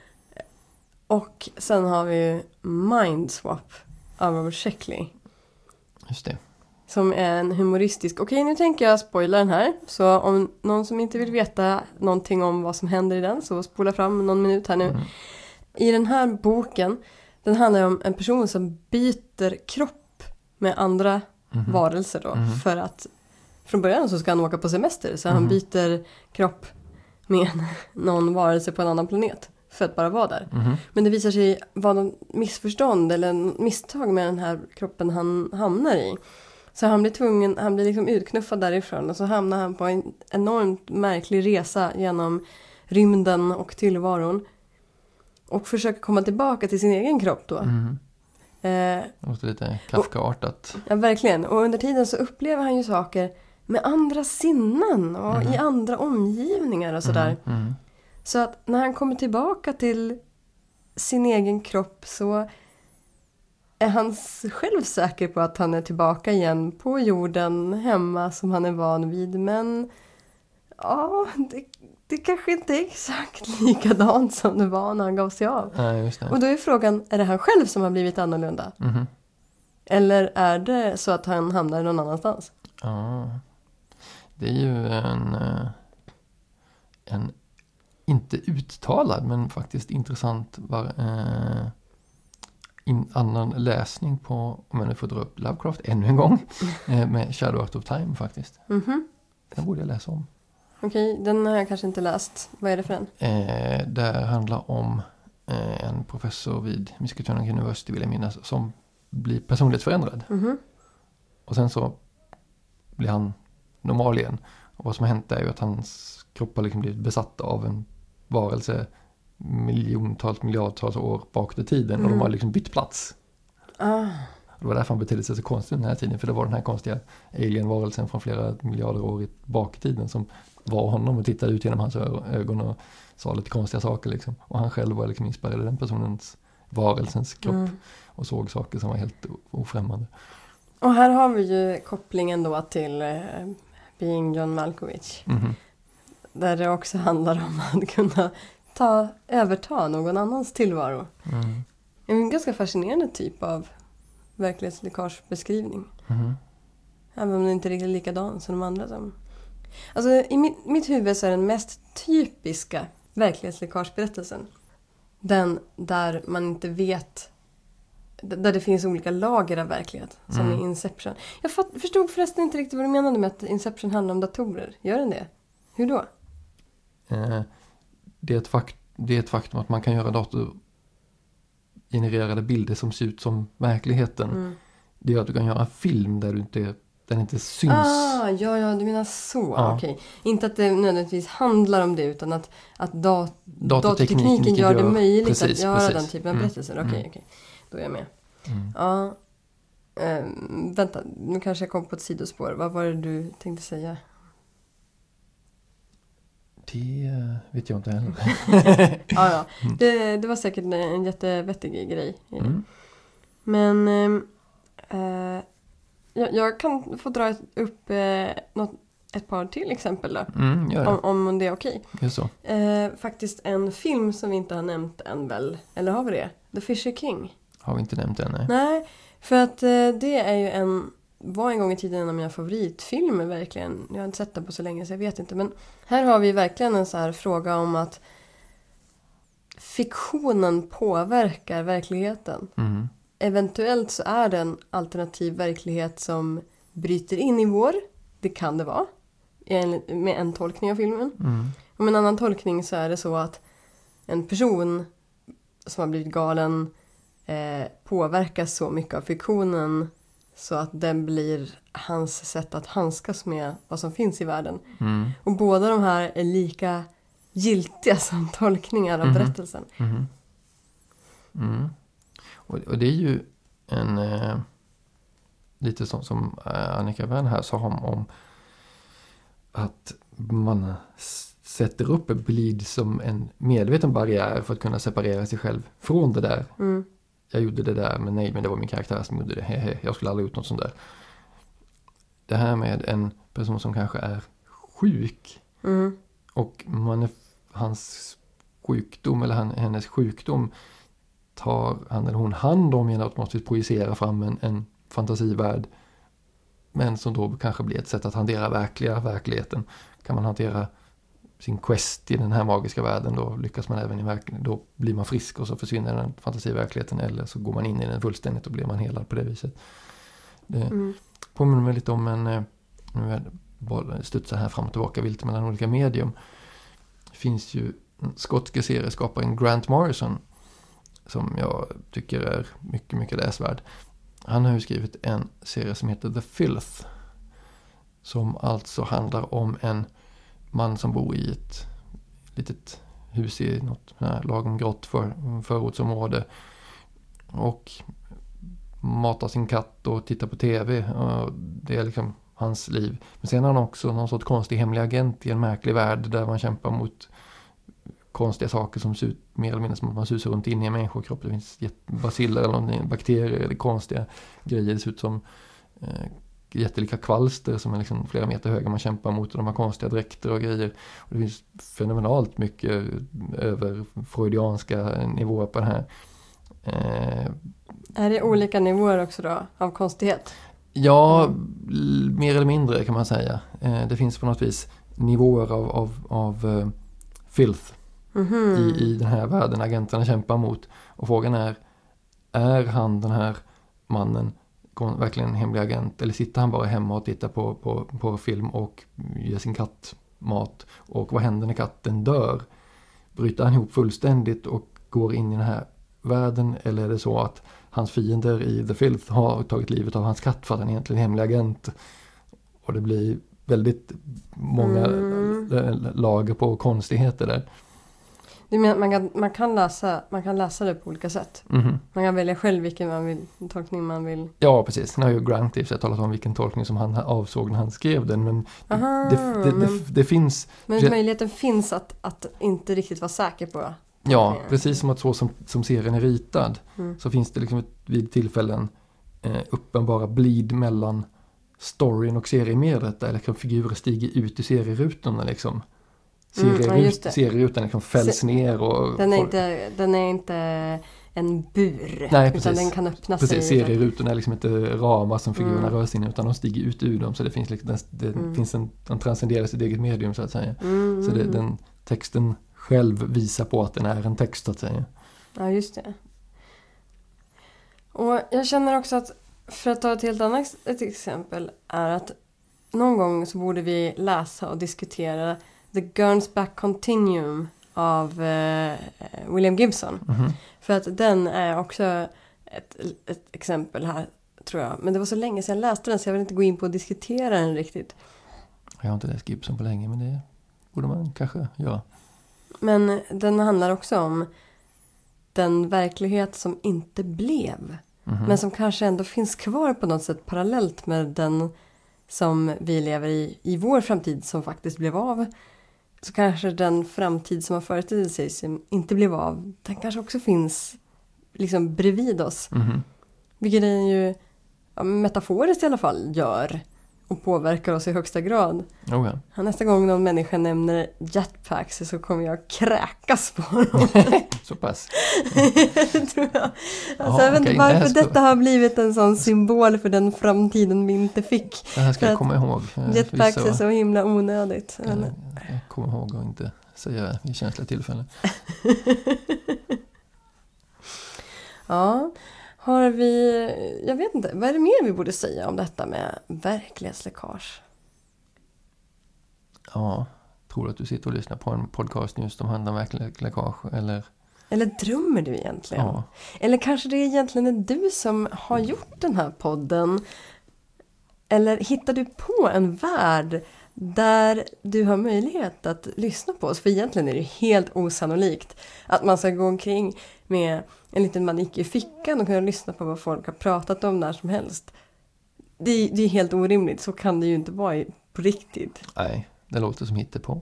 Och sen har vi Mindswap av Robert Sheckley. Just det. Som är en humoristisk, okej, nu tänker jag spoila den här. Så om någon som inte vill veta någonting om vad som händer i den, så spola fram någon minut här nu. Mm. I den här boken, den handlar om en person som byter kropp med andra mm. varelser då. Mm. För att från början så ska han åka på semester. Så mm. han byter kropp med någon varelse på en annan planet. För att bara vara där. Mm. Men det visar sig vara någon missförstånd eller en misstag med den här kroppen han hamnar i. Så han blir tvungen, han blir liksom utknuffad därifrån. Och så hamnar han på en enormt märklig resa genom rymden och tillvaron. Och försöker komma tillbaka till sin egen kropp då. Mm. Eh, det låter lite Kafka-artat. Ja, verkligen. Och under tiden så upplever han ju saker med andra sinnen och mm. i andra omgivningar och sådär. Mm. Mm. Så att när han kommer tillbaka till sin egen kropp så är han själv säker på att han är tillbaka igen på jorden hemma som han är van vid. Men ja, det, det kanske inte är exakt likadant som det var när han gav sig av. Ja, just det. Och då är frågan, är det han själv som har blivit annorlunda? Mm. Eller är det så att han hamnar någon annanstans? Ja, det är ju en, en inte uttalad men faktiskt intressant var, eh, in, annan läsning på, om jag nu får dra upp Lovecraft ännu en gång, eh, med Shadow Out of Time faktiskt. Mm-hmm. Den borde jag läsa om. Okej, okay, den har jag kanske inte läst. Vad är det för en? Eh, det handlar om eh, en professor vid Miskatonic University, vill jag minnas, som blir personligt förändrad. Mm-hmm. Och sen så blir han normal igen. Och vad som har hänt är ju att hans kropp har liksom blivit besatt av en varelse miljontals, miljardtals år bak i tiden. Mm. Och de har liksom bytt plats. Ah. Det var därför han betedde sig så konstigt den här tiden, för det var den här konstiga alien-varelsen från flera miljarder år bak i tiden som var honom och tittade ut genom hans ögon och sa lite konstiga saker liksom. Och han själv var liksom inspirerad den personens, varelsens kropp mm. och såg saker som var helt ofrämmande. Och här har vi ju kopplingen då till uh, Being John Malkovich. Mm-hmm. Där det också handlar om att kunna ta, överta någon annans tillvaro. Mm. En ganska fascinerande typ av verklighetsläckagebeskrivning. Mm. Även om det inte är riktigt likadan som de andra. Som. Alltså i mitt, mitt huvud så är den mest typiska verklighetsläckageberättelsen den där man inte vet, där det finns olika lager av verklighet, som mm. i Inception. Jag fatt, förstod förresten inte riktigt vad du menade med att Inception handlar om datorer. Gör den det? Hur då? Eh, det, är ett fakt, det är ett faktum att man kan göra datorgenererade bilder som ser ut som verkligheten. Mm. Det gör att du kan göra en film där du inte, den inte syns. Ah, ja, ja, du menar så. Ja. Okej. Inte att det nödvändigtvis handlar om det, utan att, att dat- datortekniken, datortekniken gör det möjligt precis, att göra precis. den typen av mm. berättelser. Okej, mm. okej. Då är jag med. Mm. Ja. Ähm, vänta, nu kanske jag kom på ett sidospår. Vad var det du tänkte säga? Det vet jag inte heller. ja, ja. Det, det var säkert en jättevettig grej. Mm. Men äh, jag, jag kan få dra upp äh, något, ett par till exempel då. Mm, gör det. Om, om det är okej. Just så. Äh, faktiskt en film som vi inte har nämnt än väl. Eller har vi det? The Fisher King. Har vi inte nämnt än, nej. Nej, för att äh, det är ju en... var en gång i tiden en av mina favoritfilmer verkligen. Jag har inte sett den på så länge så jag vet inte. Men här har vi verkligen en så här fråga om att fiktionen påverkar verkligheten. Mm. Eventuellt så är det en alternativ verklighet som bryter in i vår. Det kan det vara. Med en tolkning av filmen. Mm. Och med en annan tolkning så är det så att en person som har blivit galen eh, påverkas så mycket av fiktionen så att den blir hans sätt att handskas med vad som finns i världen. Mm. Och båda de här är lika giltiga som tolkningar av mm. berättelsen. Mm. Mm. Och, och det är ju en eh, lite som, som Annika Wern här sa om, om att man sätter upp en bild som en medveten barriär för att kunna separera sig själv från det där. Mm. Jag gjorde det där, men nej, men det var min karaktär som gjorde det. Hehe, jag skulle aldrig gjort något sånt där. Det här med en person som kanske är sjuk. Mm. Och man är, hans sjukdom eller han, hennes sjukdom tar han eller hon hand om genom att automatiskt projicera fram en, en fantasivärld. Men som då kanske blir ett sätt att hantera verkliga verkligheten. Kan man hantera sin quest i den här magiska världen, då lyckas man även i verkligheten. Då blir man frisk och så försvinner den fantasiverkligheten, eller så går man in i den fullständigt och blir man helad på det viset. Det mm. påminner mig lite om en, nu studsar här fram och tillbaka vilt mellan olika medium. Det finns ju en skotske serieskaparen Grant Morrison som jag tycker är mycket, mycket läsvärd. Han har ju skrivit en serie som heter The Filth, som alltså handlar om en man som bor i ett litet hus i något här lagom grått för, förortsområde och matar sin katt och tittar på tv. Och det är liksom hans liv. Men sen har han också någon sorts konstig hemlig agent i en märklig värld där man kämpar mot konstiga saker som ser ut mer eller mindre som att man susar runt in i en människokropp. Det finns baciller eller bakterier eller konstiga grejer. Det ser ut som eh, jättelika kvalster som är liksom flera meter höga man kämpar mot, och de har konstiga dräkter och grejer. Och det finns fenomenalt mycket över freudianska nivåer på det här. Eh, är det olika nivåer också då av konstighet? Ja, mm. mer eller mindre kan man säga. Eh, det finns på något vis nivåer av, av, av uh, filth mm-hmm. i, i den här världen agenterna kämpar mot. Och frågan är, är han den här mannen verkligen en hemlig agent, eller sitter han bara hemma och tittar på, på, på film och ger sin katt mat? Och vad händer när katten dör? Bryter han ihop fullständigt och går in i den här världen, eller är det så att hans fiender i The Filth har tagit livet av hans katt för att han är egentligen en hemlig agent? Och det blir väldigt många mm. lager på konstigheter där. Du menar, man, kan, man, kan läsa, man kan läsa det på olika sätt? Mm-hmm. Man kan välja själv vilken man vill, tolkning man vill... Ja, precis. Nu har ju Grant i sig talat om vilken tolkning som han avsåg när han skrev den. Men, Aha, det, det, men, det, det finns... men möjligheten finns att, att inte riktigt vara säker på. Ja, precis som att så som, som serien är ritad mm. så finns det liksom ett, vid tillfällen eh, uppenbara blid mellan storyn och seriemedret där liksom figurer stiger ut i serierutorna liksom. Serierut, mm, ja, serierutan liksom fälls Se, ner och... Den är, inte, den är inte en bur. Nej, utan precis. Den kan öppna precis, sig. Serierutorna är liksom inte ramar som figurerna mm. rör sig in utan de stiger ut ur dem så det finns, liksom, det mm. finns en, en transcenderar sitt eget medium så att säga. Mm. Så det, den texten själv visar på att den är en text så att säga. Ja, just det. Och jag känner också att, för att ta ett helt annat ett exempel, är att någon gång så borde vi läsa och diskutera The Gernsback Continuum av eh, William Gibson. Mm-hmm. För att den är också ett, ett exempel här, tror jag. Men det var så länge sedan jag läste den så jag vill inte gå in på och diskutera den riktigt. Jag har inte läst Gibson på länge men det borde man kanske göra. Men den handlar också om den verklighet som inte blev. Mm-hmm. Men som kanske ändå finns kvar på något sätt parallellt med den som vi lever i i vår framtid som faktiskt blev av. Så kanske den framtid som har företrätt sig som inte blev av, den kanske också finns liksom bredvid oss. Mm-hmm. Vilket den ju ja, metaforiskt i alla fall gör och påverkar oss i högsta grad. Oh ja. Nästa gång någon människa nämner jetpacks så kommer jag kräkas på honom. Så pass. Tror jag. Alltså, Ja, jag vet inte okay, varför ska... detta har blivit en sån symbol för den framtiden vi inte fick. Det här ska jag komma ihåg. Jetpacks är så himla onödigt. Jag, jag kommer ihåg att inte säga i känsliga tillfällen. Ja, har vi... Jag vet inte, vad är det mer vi borde säga om detta med verklighetsläckage? Ja, tror du att du sitter och lyssnar på en podcast just om handlar om verklighetsläckage eller... Eller drömmer du egentligen? Ja. Eller kanske det egentligen är du som har gjort den här podden? Eller hittar du på en värld där du har möjlighet att lyssna på oss? För egentligen är det helt osannolikt att man ska gå omkring med en liten manik i fickan och kunna lyssna på vad folk har pratat om när som helst. Det, det är helt orimligt, så kan det ju inte vara på riktigt. Nej, det låter som hittepå.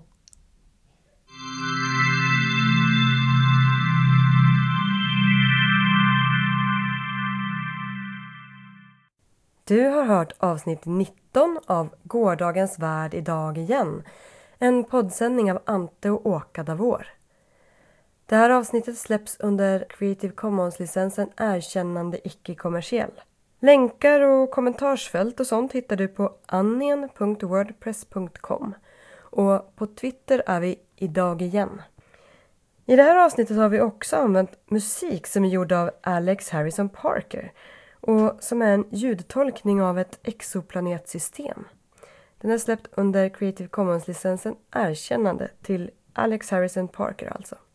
Du har hört avsnitt nitton av Gårdagens värld idag igen. En poddsändning av Ante och Åka Davor. Det här avsnittet släpps under Creative Commons-licensen erkännande icke-kommersiell. Länkar och kommentarsfält och sånt hittar du på annien punkt wordpress punkt com. Och på Twitter är vi idag igen. I det här avsnittet har vi också använt musik som är gjord av Alex Harrison Parker och som är en ljudtolkning av ett exoplanetsystem. Den är släppt under Creative Commons-licensen erkännande till Alex Harrison Parker alltså.